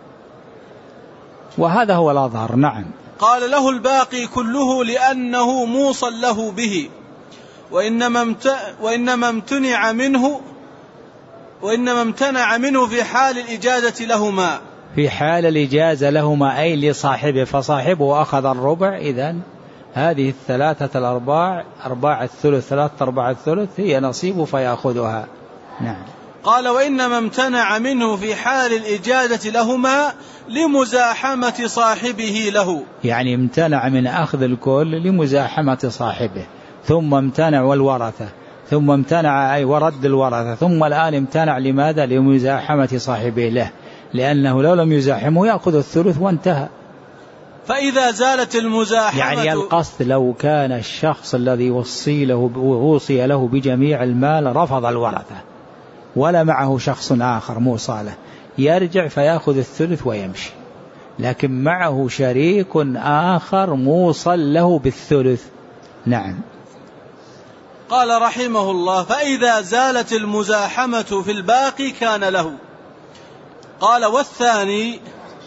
Speaker 1: وهذا هو الأظهر. نعم.
Speaker 2: قال له الباقي كله لأنه موصل له به، وإنما امت... وإنما امتنع منه وإنما امتنع منه في حال الإجازة لهما.
Speaker 1: في حال الإجازة لهما أي لصاحبه، فصاحبه أخذ الربع، إذن هذه الثلاثة الأرباع أرباع الثلث ثلاثة أرباع الثلث هي نصيبه فيأخذها. نعم.
Speaker 2: قال وإنما امتنع منه في حال الإجازة لهما لمزاحمة صاحبه له.
Speaker 1: يعني امتنع من أخذ الكل لمزاحمة صاحبه، ثم امتنع والورثة، ثم امتنع أي ورد الورثة، ثم الآن امتنع لماذا؟ لمزاحمة صاحبه له، لأنه لو لم يزاحمه يأخذ الثلث وانتهى.
Speaker 2: فإذا زالت المزاحمة
Speaker 1: يعني القصد لو كان الشخص الذي وصي له ووصي له بجميع المال رفض الورثة ولا معه شخص آخر موصى له، يرجع فيأخذ الثلث ويمشي، لكن معه شريك آخر موصل له بالثلث. نعم.
Speaker 2: قال رحمه الله فإذا زالت المزاحمة في الباقي كان له. قال والثاني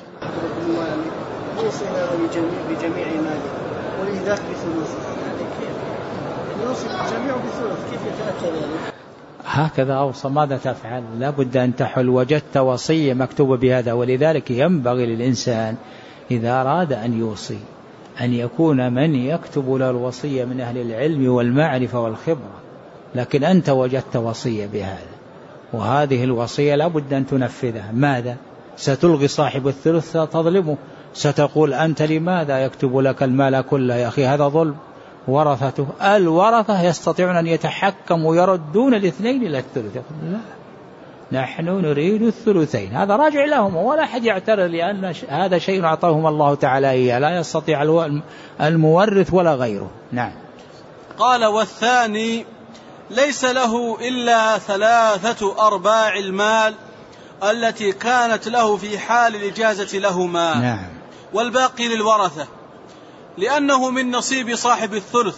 Speaker 3: يوصي بجميع ماله ولذاك بثلثه، يعني كيف يوصي الجميع بثلث كيف يتأتى ذلك؟
Speaker 1: هكذا أوصى. ماذا تفعل؟ لابد أن تحل. وجدت وصية مكتوبة بهذا، ولذلك ينبغي للإنسان إذا أراد أن يوصي أن يكون من يكتب له الوصية من أهل العلم والمعرفة والخبرة. لكن أنت وجدت وصية بهذا، وهذه الوصية لابد أن تنفذها. ماذا؟ ستلغي صاحب الثلث، ستظلمه، ستقول أنت لماذا يكتب لك المال كله يا أخي؟ هذا ظلم. ورثته الورثة يستطيعون أن يتحكموا ويردون الاثنين إلى الثلث. يقول لا، نحن نريد الثلثين. هذا راجع لهم ولا أحد يعترض، لأن هذا شيء أعطاهم الله تعالى إياه، لا يستطيع المورث ولا غيره. نعم.
Speaker 2: قال والثاني ليس له إلا ثلاثة أرباع المال التي كانت له في حال الإجازة لهما.
Speaker 1: نعم.
Speaker 2: والباقي للورثة لأنه من نصيب صاحب الثلث.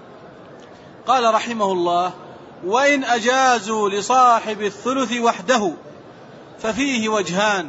Speaker 2: قال رحمه الله وإن أجازوا لصاحب الثلث وحده ففيه وجهان،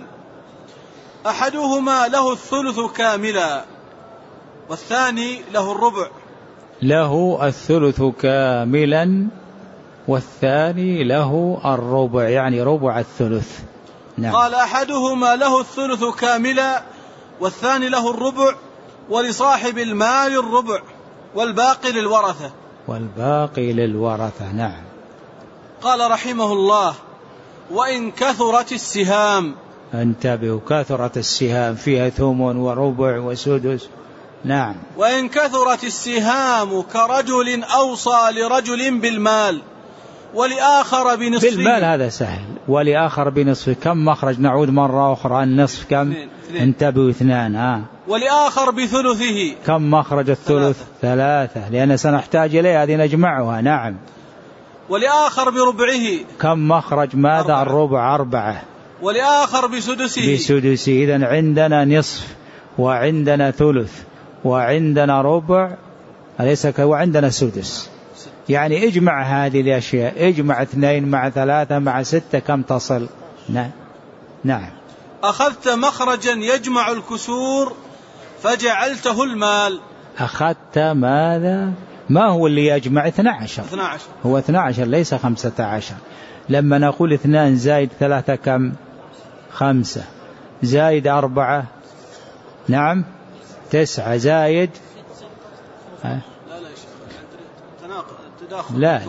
Speaker 2: أحدهما له الثلث كاملا والثاني له الربع.
Speaker 1: له الثلث كاملا والثاني له الربع، يعني ربع الثلث. نعم.
Speaker 2: قال أحدهما له الثلث كاملا والثاني له الربع، ولصاحب المال الربع والباقي للورثة.
Speaker 1: والباقي للورثة. نعم.
Speaker 2: قال رحمه الله وإن كثرت السهام.
Speaker 1: انتبهوا، كثرت السهام فيها ثمن وربع وسدس. نعم.
Speaker 2: وإن كثرت السهام كرجل أوصى لرجل بالمال ولآخر بنصفه.
Speaker 1: بالمال هذا سهل، ولآخر بنصفه. كم مخرج؟ نعود مرة أخرى، النصف كم؟ انتبهوا، اثنان. ها.
Speaker 2: ولآخر بثلثه.
Speaker 1: كم مخرج الثلث؟ ثلاثة, ثلاثة. لأن سنحتاج إليه، هذه نجمعها. نعم.
Speaker 2: ولآخر بربعه.
Speaker 1: كم مخرج ماذا؟
Speaker 2: أربعة.
Speaker 1: الربع، أربعة.
Speaker 2: ولآخر بسدسه.
Speaker 1: بسدسه. إذن عندنا نصف وعندنا ثلث وعندنا ربع، أليس ك... وعندنا سدس. يعني اجمع هذه الأشياء، اجمع اثنين مع ثلاثة مع ستة، كم تصل؟ نعم. نعم.
Speaker 2: أخذت مخرجا يجمع الكسور فجعلته المال.
Speaker 1: أخذت ماذا؟ ما هو اللي يجمع اثنا عشر؟
Speaker 2: اثنا عشر
Speaker 1: هو اثنا عشر ليس خمسة عشر. لما نقول اثنان زائد ثلاثة كم؟ خمسة، زائد أربعة نعم تسعة، زائد لا
Speaker 2: لا تناقض تداخل
Speaker 1: لا, لا.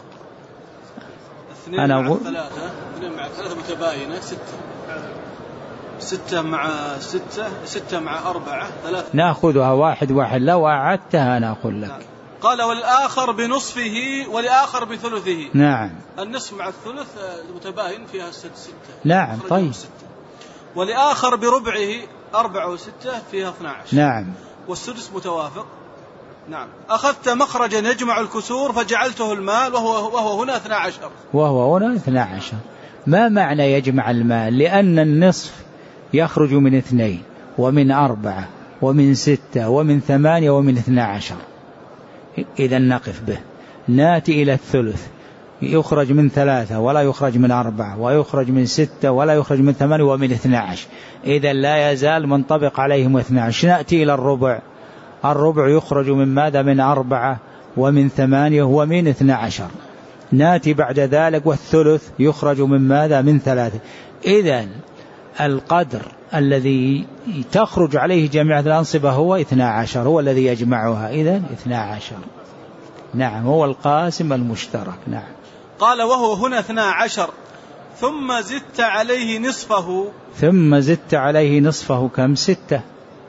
Speaker 2: أنا أقول ثلاثة اثنين مع ثلاثة متباينة ستة، ستة مع ستة، ستة مع أربعة ثلاثة،
Speaker 1: نأخذها واحد واحد. لو أعدتها أنا أقول لك. نعم.
Speaker 2: قال والآخر بنصفه والآخر بثلثه.
Speaker 1: نعم.
Speaker 2: النصف مع الثلث متباين فيها ستة ستة.
Speaker 1: نعم طيب.
Speaker 2: والآخر بربعه أربعة وستة فيها اثنا عشر.
Speaker 1: نعم.
Speaker 2: والسدس متوافق. نعم. أخذت مخرجا يجمع الكسور فجعلته المال وهو, وهو هنا اثنا عشر.
Speaker 1: وهو هنا اثنا عشر. ما معنى يجمع المال؟ لأن النصف يخرج من اثنين ومن أربعة ومن ستة ومن ثمانية ومن اثنا عشر. إذا نقف به. ناتي إلى الثلث، يخرج من ثلاثة ولا يخرج من أربعة، ويخرج من ستة ولا يخرج من ثمانية ومن اثنا عشر. إذا لا يزال منطبق عليهم اثنا عشر. نأتي إلى الربع. الربع يخرج من ماذا؟ من أربعة ومن ثمانية ومن اثنا عشر. ناتي بعد ذلك والثلث يخرج من ماذا؟ من ثلاثة. إذن القدر الذي تخرج عليه جميع الأنصبة هو اثنا عشر، هو الذي يجمعها. إذن اثنا عشر. نعم هو القاسم المشترك. نعم.
Speaker 2: قال وهو هنا اثنا عشر ثم زدت عليه نصفه.
Speaker 1: ثم زدت عليه نصفه كم؟ ستة.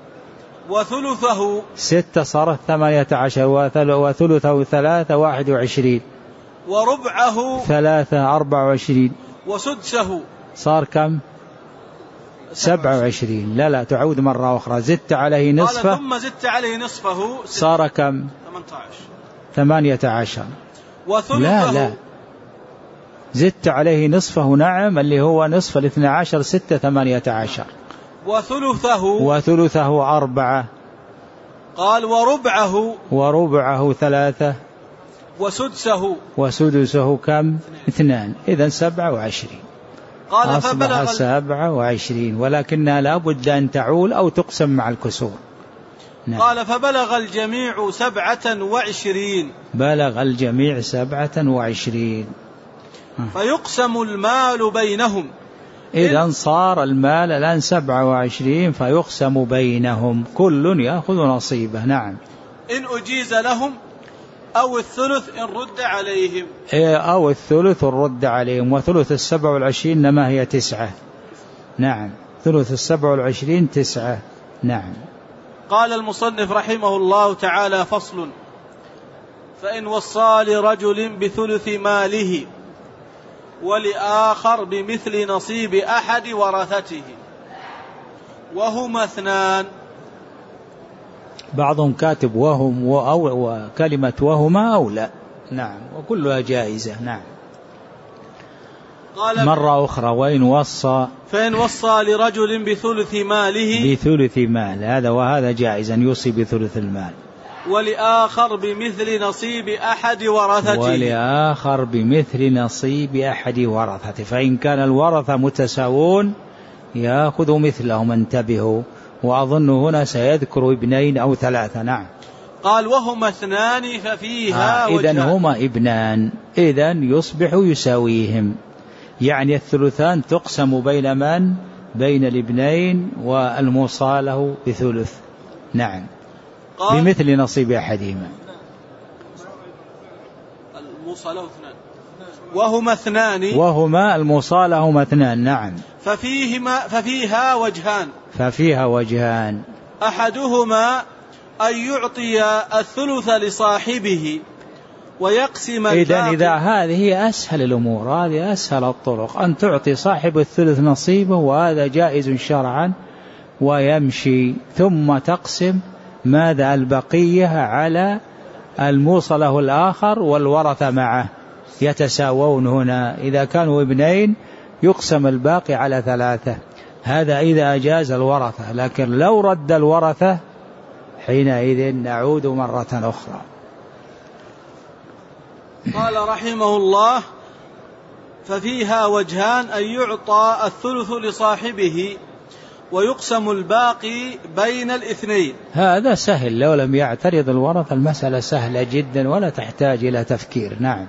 Speaker 2: وثلثه
Speaker 1: ستة صارت ثمانية عشر، وثلثه ثلاثة واحد وعشرين،
Speaker 2: وربعه
Speaker 1: ثلاثة أربع وعشرين،
Speaker 2: وسدسه
Speaker 1: صار كم؟ سبع وعشرين. لا لا تعود مرة أخرى. زدت عليه نصفه.
Speaker 2: ثم زدت عليه نصفه
Speaker 1: صار كم؟ ثمانية عشر.
Speaker 2: وثلثه
Speaker 1: لا لا زدت عليه نصفه. نعم اللي هو نصف الاثنى عشر ستة ثمانية عشر.
Speaker 2: وثلثه
Speaker 1: وثلثه أربعة.
Speaker 2: قال وربعه
Speaker 1: وربعه ثلاثة.
Speaker 2: وسدسه
Speaker 1: وسدسه كم؟ اثنان. إذن سبعة وعشرين.
Speaker 2: قال
Speaker 1: أصبح سبعة وعشرين، ولكنها لابد أن تعول أو تقسم مع الكسور.
Speaker 2: نعم. قال فبلغ الجميع سبعة وعشرين.
Speaker 1: بلغ الجميع سبعة وعشرين.
Speaker 2: فيقسم المال بينهم.
Speaker 1: إذن صار المال الآن سبعة وعشرين فيقسم بينهم، كل يأخذ نصيبه. نعم.
Speaker 2: إن أجيز لهم أو الثلث إن رد عليهم.
Speaker 1: أو الثلث رد عليهم. وثلث السبع والعشرين ما هي تسعة. نعم ثلث السبع والعشرين تسعة. نعم.
Speaker 2: قال المصنف رحمه الله تعالى فصل. فإن وصى لرجل بثلث ماله ولآخر بمثل نصيب أحد ورثته وهما اثنان.
Speaker 1: بعضهم كاتب وهم وكلمة وهما أو لا. نعم وكلها جائزة. نعم.
Speaker 2: قال
Speaker 1: مرة أخرى وإن وصى.
Speaker 2: فإن وصى لرجل بثلث ماله.
Speaker 1: بثلث مال هذا وهذا جائز أن يوصي بثلث المال.
Speaker 2: ولآخر بمثل نصيب أحد ورثته.
Speaker 1: ولآخر بمثل نصيب أحد ورثته. فإن كان الورثة متساوون يأخذ مثلهم. انتبهوا. وأظن هنا سيذكر ابنين أو ثلاثة. نعم.
Speaker 2: قال وهما اثنان ففيها
Speaker 1: آه إذن هما ابنان. إذن يصبح يساويهم. يعني الثلثان تقسم بين من؟ بين الابنين والموصى له بثلث. نعم. بمثل نصيب أحدهما.
Speaker 2: الموصى له اثنان وهما اثنان.
Speaker 1: وهما الموصى لهما اثنان. نعم.
Speaker 2: ففيهما ففيها وجهان.
Speaker 1: ففيها وجهان.
Speaker 2: أحدهما أن يعطي الثلث لصاحبه ويقسم الباقي.
Speaker 1: إذن إذا هذه أسهل الأمور، هذه أسهل الطرق، أن تعطي صاحب الثلث نصيبه وهذا جائز شرعا ويمشي، ثم تقسم ماذا؟ البقية على الموصله الآخر والورثة معه يتساوون. هنا إذا كانوا ابنين يقسم الباقي على ثلاثة. هذا إذا أجاز الورثة، لكن لو رد الورثة حينئذ نعود مرة أخرى.
Speaker 2: قال رحمه الله ففيها وجهان: أن يعطى الثلث لصاحبه ويقسم الباقي بين الاثنين.
Speaker 1: هذا سهل، لو لم يعترض الورثة المسألة سهلة جدا ولا تحتاج إلى تفكير. نعم.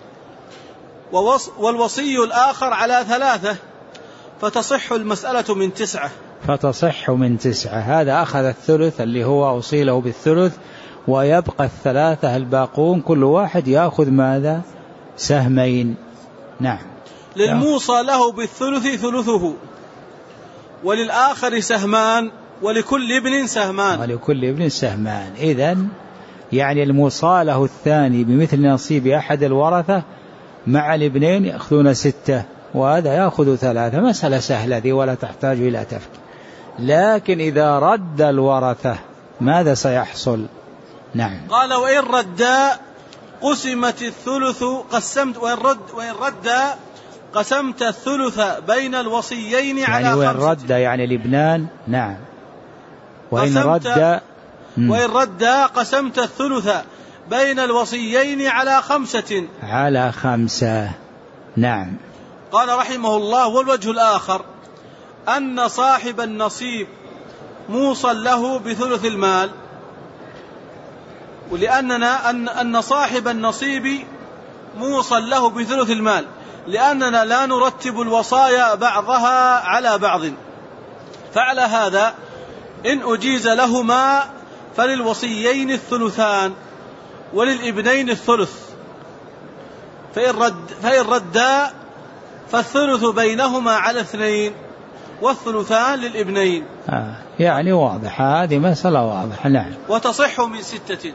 Speaker 2: والوصي الآخر على ثلاثة فتصح المسألة من تسعة.
Speaker 1: فتصح من تسعة، هذا أخذ الثلث اللي هو أوصيله بالثلث، ويبقى الثلاثة الباقون كل واحد يأخذ ماذا؟ سهمين. نعم.
Speaker 2: للموصى له بالثلث ثلثه، وللآخر سهمان، ولكل ابن سهمان.
Speaker 1: ولكل ابن سهمان. إذن يعني الموصى له الثاني بمثل نصيب أحد الورثة مع الابنين يأخذون ستة، وهذا يأخذ ثلاثة. مسألة سهلة دي ولا تحتاج إلى تفكير. لكن إذا رد الورثة ماذا سيحصل؟ نعم.
Speaker 2: قال وإن ردا قسمت الثلث قسمت وإن رد وإن ردا قسمت الثلث بين الوصيين
Speaker 1: يعني
Speaker 2: على
Speaker 1: وإن
Speaker 2: خمسة.
Speaker 1: رد يعني الابنان. نعم. وإن رد
Speaker 2: وإن ردا قسمت الثلث بين الوصيين على خمسة.
Speaker 1: على خمسة. نعم.
Speaker 2: قال رحمه الله والوجه الآخر أن صاحب النصيب موصل له بثلث المال، ولأننا أن أن صاحب النصيب موصل له بثلث المال لأننا لا نرتب الوصايا بعضها على بعض، فعلى هذا إن أجيز لهما فللوصيين الثلثان وللابنين الثلث، فإن رد فإن ردا فالثلث بينهما على اثنين والثلثان للابنين.
Speaker 1: آه يعني واضحة، هذه مسألة واضحة. نعم.
Speaker 2: وتصح من ستة.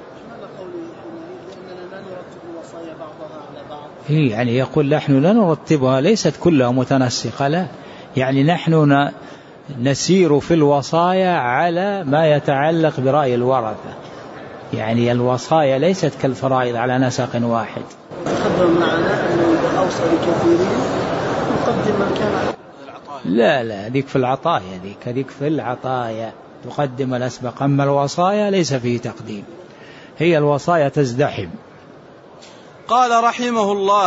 Speaker 1: هي يعني يقول نحن لا نرتبها، ليست كلها متنسقة، لا، يعني نحن نسير في الوصايا على ما يتعلق برأي الورثة، يعني الوصايا ليست كالفرائض على نسق واحد.
Speaker 3: تقدم معنا أنه إذا أوصى بكثيرين نقدم من كان.
Speaker 1: لا لا ذيك في العطايا، ذيك ذيك في العطايا تقدم الأسبق، أما الوصايا ليس فيه تقديم، هي الوصايا تزدحم.
Speaker 2: قال رحمه الله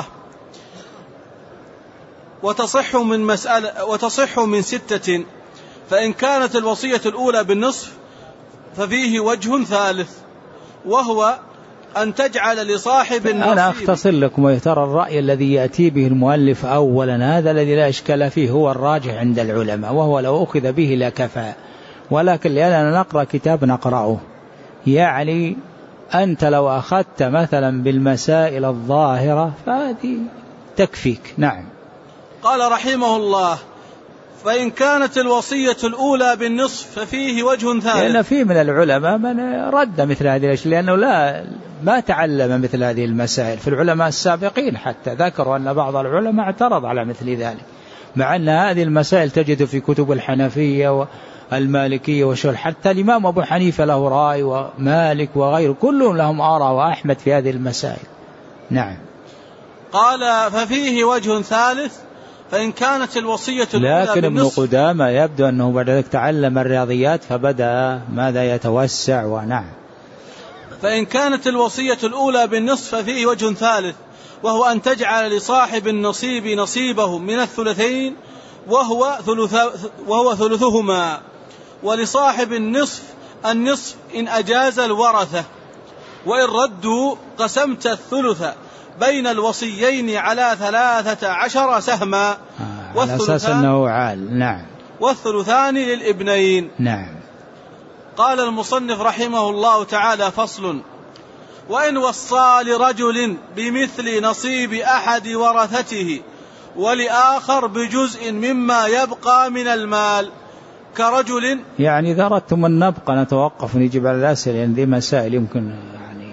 Speaker 2: وتصح من مسألة وتصح من ستة، فإن كانت الوصية الأولى بالنصف ففيه وجه ثالث، وهو أن تجعل لصاحب النصيب.
Speaker 1: أنا أختصر لكم ويترى الرأي الذي يأتي به المؤلف أولا هذا الذي لا إشكال فيه هو الراجح عند العلماء، وهو لو أخذ به لكفى، ولكن لأننا نقرأ كتاب نقرأه، يعني أنت لو أخذت مثلا بالمسائل الظاهرة فهذه تكفيك. نعم.
Speaker 2: قال رحمه الله فإن كانت الوصية الأولى بالنصف ففيه وجه ثالث،
Speaker 1: لأن فيه من العلماء من رد مثل هذه الأشياء لأنه لا ما تعلم مثل هذه المسائل، في العلماء السابقين حتى ذكروا أن بعض العلماء اعترض على مثل ذلك، مع أن هذه المسائل تجد في كتب الحنفية والمالكية والشافعية، حتى الإمام أبو حنيفة له رأي ومالك وغيره كلهم لهم آراء، وأحمد في هذه المسائل. نعم.
Speaker 2: قال ففيه وجه ثالث فإن كانت الوصية الأولى
Speaker 1: لكن ابن
Speaker 2: بالنصف.
Speaker 1: قدامة يبدو أنه بعد ذلك تعلم الرياضيات فبدأ ماذا يتوسع. ونعم.
Speaker 2: فإن كانت الوصية الأولى بالنصف ففيه وجه ثالث، وهو أن تجعل لصاحب النصيب نصيبه من الثلثين وهو, ثلث وهو ثلثهما، ولصاحب النصف النصف إن أجاز الورثة، وإن ردوا قسمت الثلث بين الوصيين على ثلاثة عشر سهما.
Speaker 1: آه على أساس أنه عال. نعم.
Speaker 2: والثلثان للابنين.
Speaker 1: نعم.
Speaker 2: قال المصنف رحمه الله تعالى فصل: وإن وصى لرجل بمثل نصيب أحد ورثته ولآخر بجزء مما يبقى من المال كرجل.
Speaker 1: يعني إذا أردتم أن نبقى نتوقف ونجيب على الأسئلة، يعني ذي مسائل يمكن يعني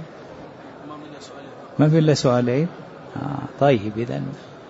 Speaker 1: ما في إلا سؤالين. آه طيب إذن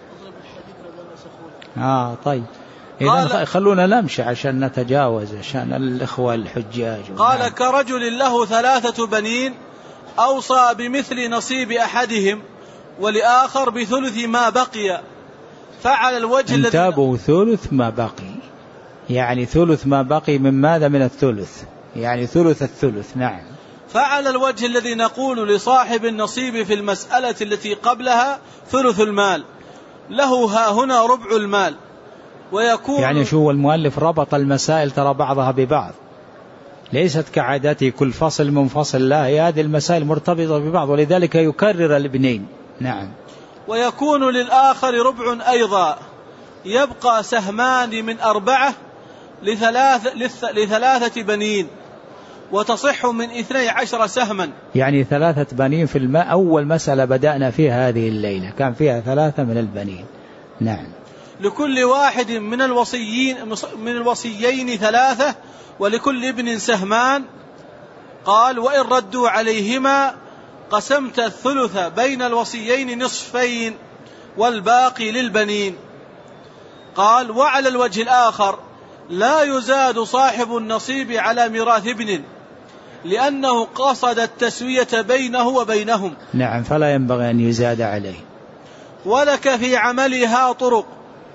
Speaker 1: آه طيب إذن خلونا نمشي عشان نتجاوز عشان الإخوة الحجاج.
Speaker 2: قال نعم. كرجل له ثلاثة بنين أوصى بمثل نصيب أحدهم ولآخر بثلث ما بقي، فعلى الوجه الذي
Speaker 1: انتابه ثلث ما بقي، يعني ثلث ما بقي من ماذا؟ من الثلث، يعني ثلث الثلث. نعم.
Speaker 2: فعلى الوجه الذي نقول لصاحب النصيب في المسألة التي قبلها ثلث المال، له ها هنا ربع المال، ويكون
Speaker 1: يعني شو المؤلف ربط المسائل ترى بعضها ببعض، ليست كعادته كل فصل منفصل، لا، هذه المسائل مرتبطة ببعض، ولذلك يكرر الابنين. نعم.
Speaker 2: ويكون للآخر ربع أيضا، يبقى سهمان من أربعة لثلاث لثلاثة بنين، وتصح من اثني عشر سهما.
Speaker 1: يعني ثلاثة بنين في الماء. أول مسألة بدأنا فيها هذه الليلة كان فيها ثلاثة من البنين. نعم.
Speaker 2: لكل واحد من الوصيين من الوصيين ثلاثة، ولكل ابن سهمان. قال: وإن ردوا عليهما قسمت الثلث بين الوصيين نصفين والباقي للبنين. قال: وعلى الوجه الآخر لا يزاد صاحب النصيب على ميراث ابن، لأنه قصد التسوية بينه وبينهم.
Speaker 1: نعم، فلا ينبغي أن يزاد عليه.
Speaker 2: ولك في عملها طرق،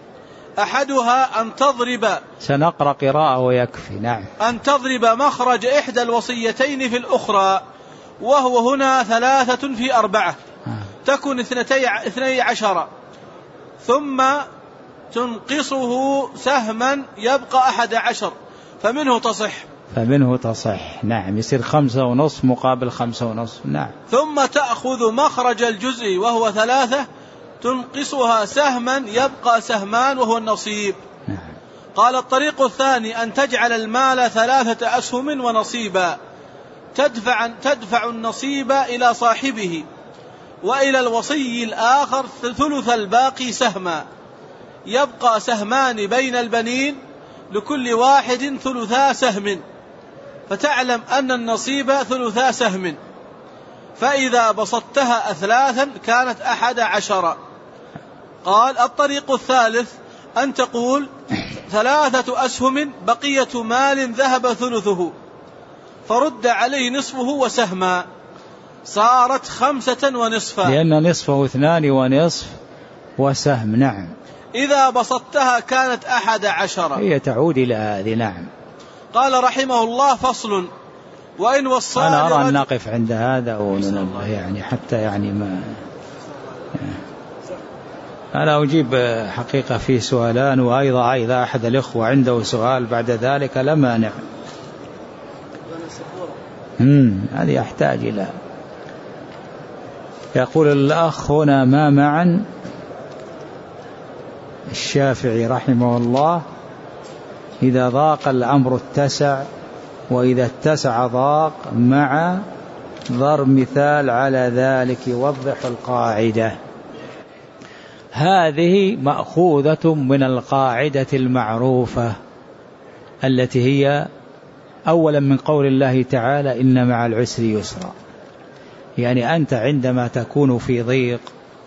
Speaker 2: أحدها أن تضرب،
Speaker 1: سنقرأ قراءة ويكفي. نعم.
Speaker 2: أن تضرب مخرج إحدى الوصيتين في الأخرى، وهو هنا ثلاثة في أربعة، تكون اثنتي عشر، ثم تنقصه سهما يبقى أحد عشر، فمنه تصح
Speaker 1: فمنه تصح نعم، يصير خمسة ونصف مقابل خمسة ونصف. نعم.
Speaker 2: ثم تأخذ مخرج الجزء وهو ثلاثة، تنقصها سهما يبقى سهمان وهو النصيب.
Speaker 1: نعم.
Speaker 2: قال: الطريق الثاني أن تجعل المال ثلاثة أسهم ونصيبا، تدفع, تدفع النصيب إلى صاحبه، وإلى الوصي الآخر ثلث الباقي سهما، يبقى سهمان بين البنين، لكل واحد ثلثا سهم، فتعلم أن النصيب ثلثا سهم، فإذا بسطتها أثلاثا كانت أحد عشر. قال: الطريق الثالث أن تقول ثلاثة أسهم بقية مال ذهب ثلثه، فرد عليه نصفه وسهما، صارت خمسة ونصفا،
Speaker 1: لأن نصفه اثنان ونصف وسهم. نعم.
Speaker 2: إذا بسطتها كانت أحد عشر،
Speaker 1: هي تعود إلى هذه. نعم.
Speaker 2: قال رحمه الله: فصل: وإن وصى.
Speaker 1: أنا أرى أن نقف عند هذا وننبه يعني حتى يعني ما أنا أجيب حقيقة في سؤالان، وأيضا إذا أحد الإخوة عنده سؤال بعد ذلك لا مانع. امم هذه يحتاج إلى. يقول الأخ هنا: ما معا الشافعي رحمه الله: إذا ضاق الأمر اتسع، وإذا اتسع ضاق، مع ضرب مثال على ذلك يوضح القاعدة. هذه مأخوذة من القاعدة المعروفة التي هي أولا من قول الله تعالى: إن مع العسر يسرا. يعني أنت عندما تكون في ضيق،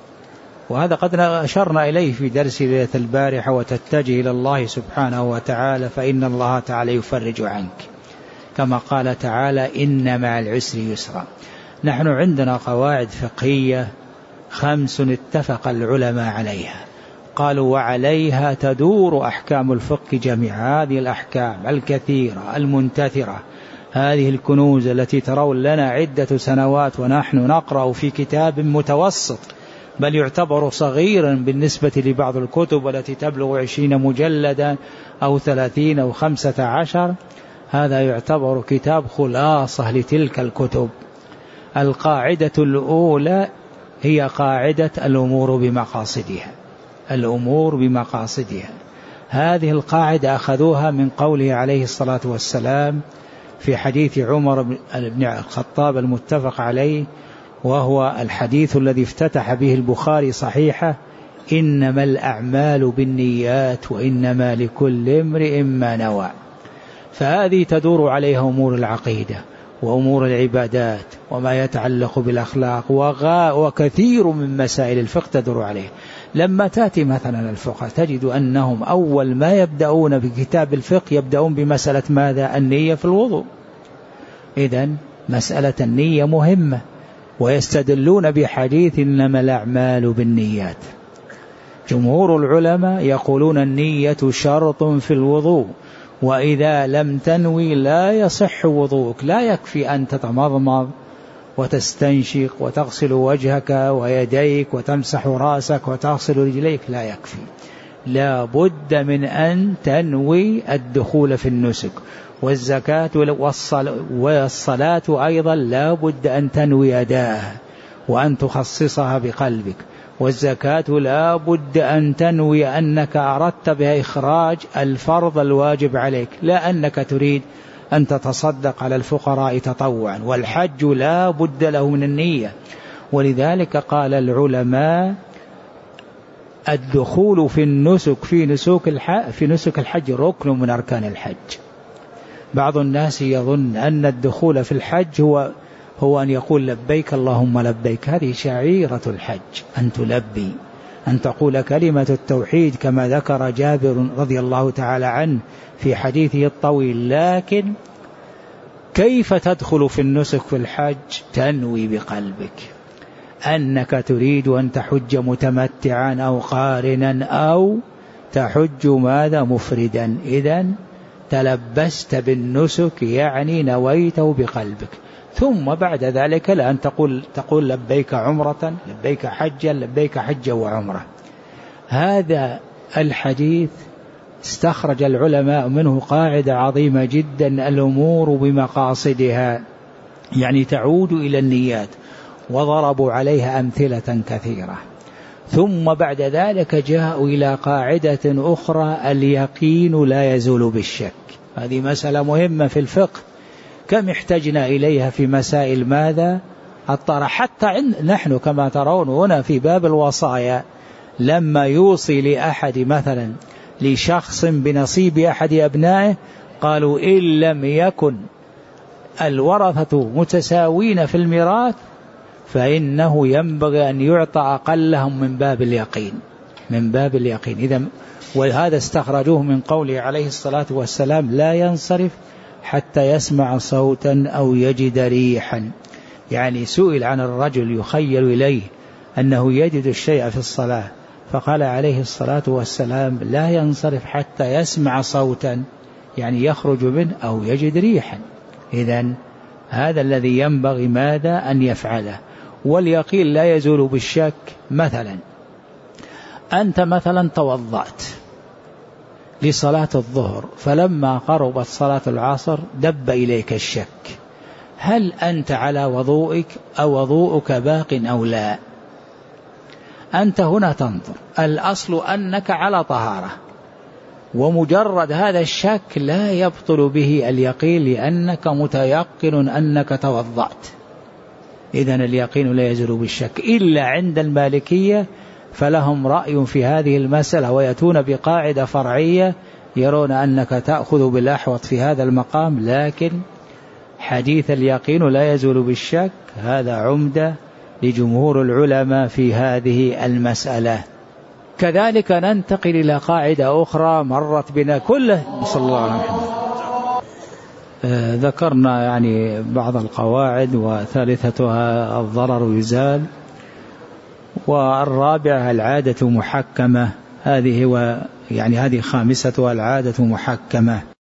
Speaker 1: وهذا قد أشرنا إليه في درس ليلة البارحة، وتتجه إلى الله سبحانه وتعالى، فإن الله تعالى يفرج عنك، كما قال تعالى: إن مع العسر يسرا. نحن عندنا قواعد فقهية خمس اتفق العلماء عليها، قالوا: وعليها تدور أحكام الفقه جميعا. هذه الأحكام الكثيرة المنتثرة، هذه الكنوز التي ترون لنا عدة سنوات ونحن نقرأ في كتاب متوسط، بل يعتبر صغيرا بالنسبة لبعض الكتب التي تبلغ عشرين مجلدا أو ثلاثين أو خمسة عشر، هذا يعتبر كتاب خلاصة لتلك الكتب. القاعدة الأولى هي قاعدة الأمور بمقاصدها. الأمور بمقاصدها هذه القاعدة أخذوها من قوله عليه الصلاة والسلام في حديث عمر بن الخطاب المتفق عليه، وهو الحديث الذي افتتح به البخاري صحيحة: إنما الأعمال بالنيات وإنما لكل امرئ ما نوى. فهذه تدور عليها أمور العقيدة وأمور العبادات وما يتعلق بالأخلاق وكثير من مسائل الفقه تدور عليه. لما تأتي مثلا الفقه تجد أنهم أول ما يبدأون بكتاب الفقه يبدأون بمسألة ماذا؟ النية في الوضوء. إذن مسألة النية مهمة، ويستدلون بحديث إنما الأعمال بالنيات. جمهور العلماء يقولون النية شرط في الوضوء، وإذا لم تنوي لا يصح وضوءك. لا يكفي أن تتمضمض وتستنشق وتغسل وجهك ويديك وتمسح راسك وتغسل رجليك، لا يكفي. لا بد من أن تنوي الدخول في النسك. والزكاة والصلاة أيضا لا بد أن تنوي أداءها وأن تخصصها بقلبك. والزكاة لا بد أن تنوي أنك أردت بها إخراج الفرض الواجب عليك، لا أنك تريد أن تتصدق على الفقراء تطوعا. والحج لا بد له من النية. ولذلك قال العلماء الدخول في النسك في نسك الحج, في نسك الحج ركن من أركان الحج. بعض الناس يظن أن الدخول في الحج هو هو أن يقول لبيك اللهم لبيك. هذه شعيرة الحج، أن تلبي، أن تقول كلمة التوحيد كما ذكر جابر رضي الله تعالى عنه في حديثه الطويل. لكن كيف تدخل في النسك في الحج؟ تنوي بقلبك أنك تريد أن تحج متمتعا أو قارنا أو تحج ماذا مفردا. إذن تلبست بالنسك يعني نويته بقلبك. ثم بعد ذلك لأن تقول, تقول لبيك عمرة، لبيك حجا، لبيك حجا وعمرة. هذا الحديث استخرج العلماء منه قاعدة عظيمة جدا: الأمور بمقاصدها، يعني تعود إلى النيات، وضربوا عليها أمثلة كثيرة. ثم بعد ذلك جاءوا إلى قاعدة أخرى: اليقين لا يزول بالشك. هذه مسألة مهمة في الفقه، كم احتجنا إليها في مسائل ماذا الطرح. حتى عند نحن كما ترون هنا في باب الوصايا، لما يوصي لأحد مثلا لشخص بنصيب أحد أبنائه، قالوا إن لم يكن الورثة متساوين في الميراث فإنه ينبغي أن يعطى أقلهم من باب اليقين، من باب اليقين. إذا وهذا استخرجوه من قوله عليه الصلاة والسلام: لا ينصرف حتى يسمع صوتا أو يجد ريحا. يعني سئل عن الرجل يخيل إليه أنه يجد الشيء في الصلاة، فقال عليه الصلاة والسلام: لا ينصرف حتى يسمع صوتا، يعني يخرج منه، أو يجد ريحا. إذن هذا الذي ينبغي ماذا أن يفعله. واليقين لا يزول بالشك. مثلا أنت مثلا توضأت لصلاة الظهر، فلما قربت صلاة العصر دب إليك الشك: هل أنت على وضوئك أو وضوءك باق أو لا؟ أنت هنا تنظر، الأصل أنك على طهارة، ومجرد هذا الشك لا يبطل به اليقين لأنك متيقن أنك توضأت. إذن اليقين لا يزول بالشك. إلا عند المالكية فلهم رأي في هذه المسألة، ويأتون بقاعدة فرعية يرون أنك تأخذ بالأحوط في هذا المقام، لكن حديث اليقين لا يزول بالشك هذا عمدة لجمهور العلماء في هذه المسألة. كذلك ننتقل إلى قاعدة أخرى مرت بنا كله صلى الله عليه وسلم. آه ذكرنا يعني بعض القواعد، وثالثتها الضرر يزال، والرابعة العادة محكمة. هذه و يعني هذه خامستها العادة محكمة.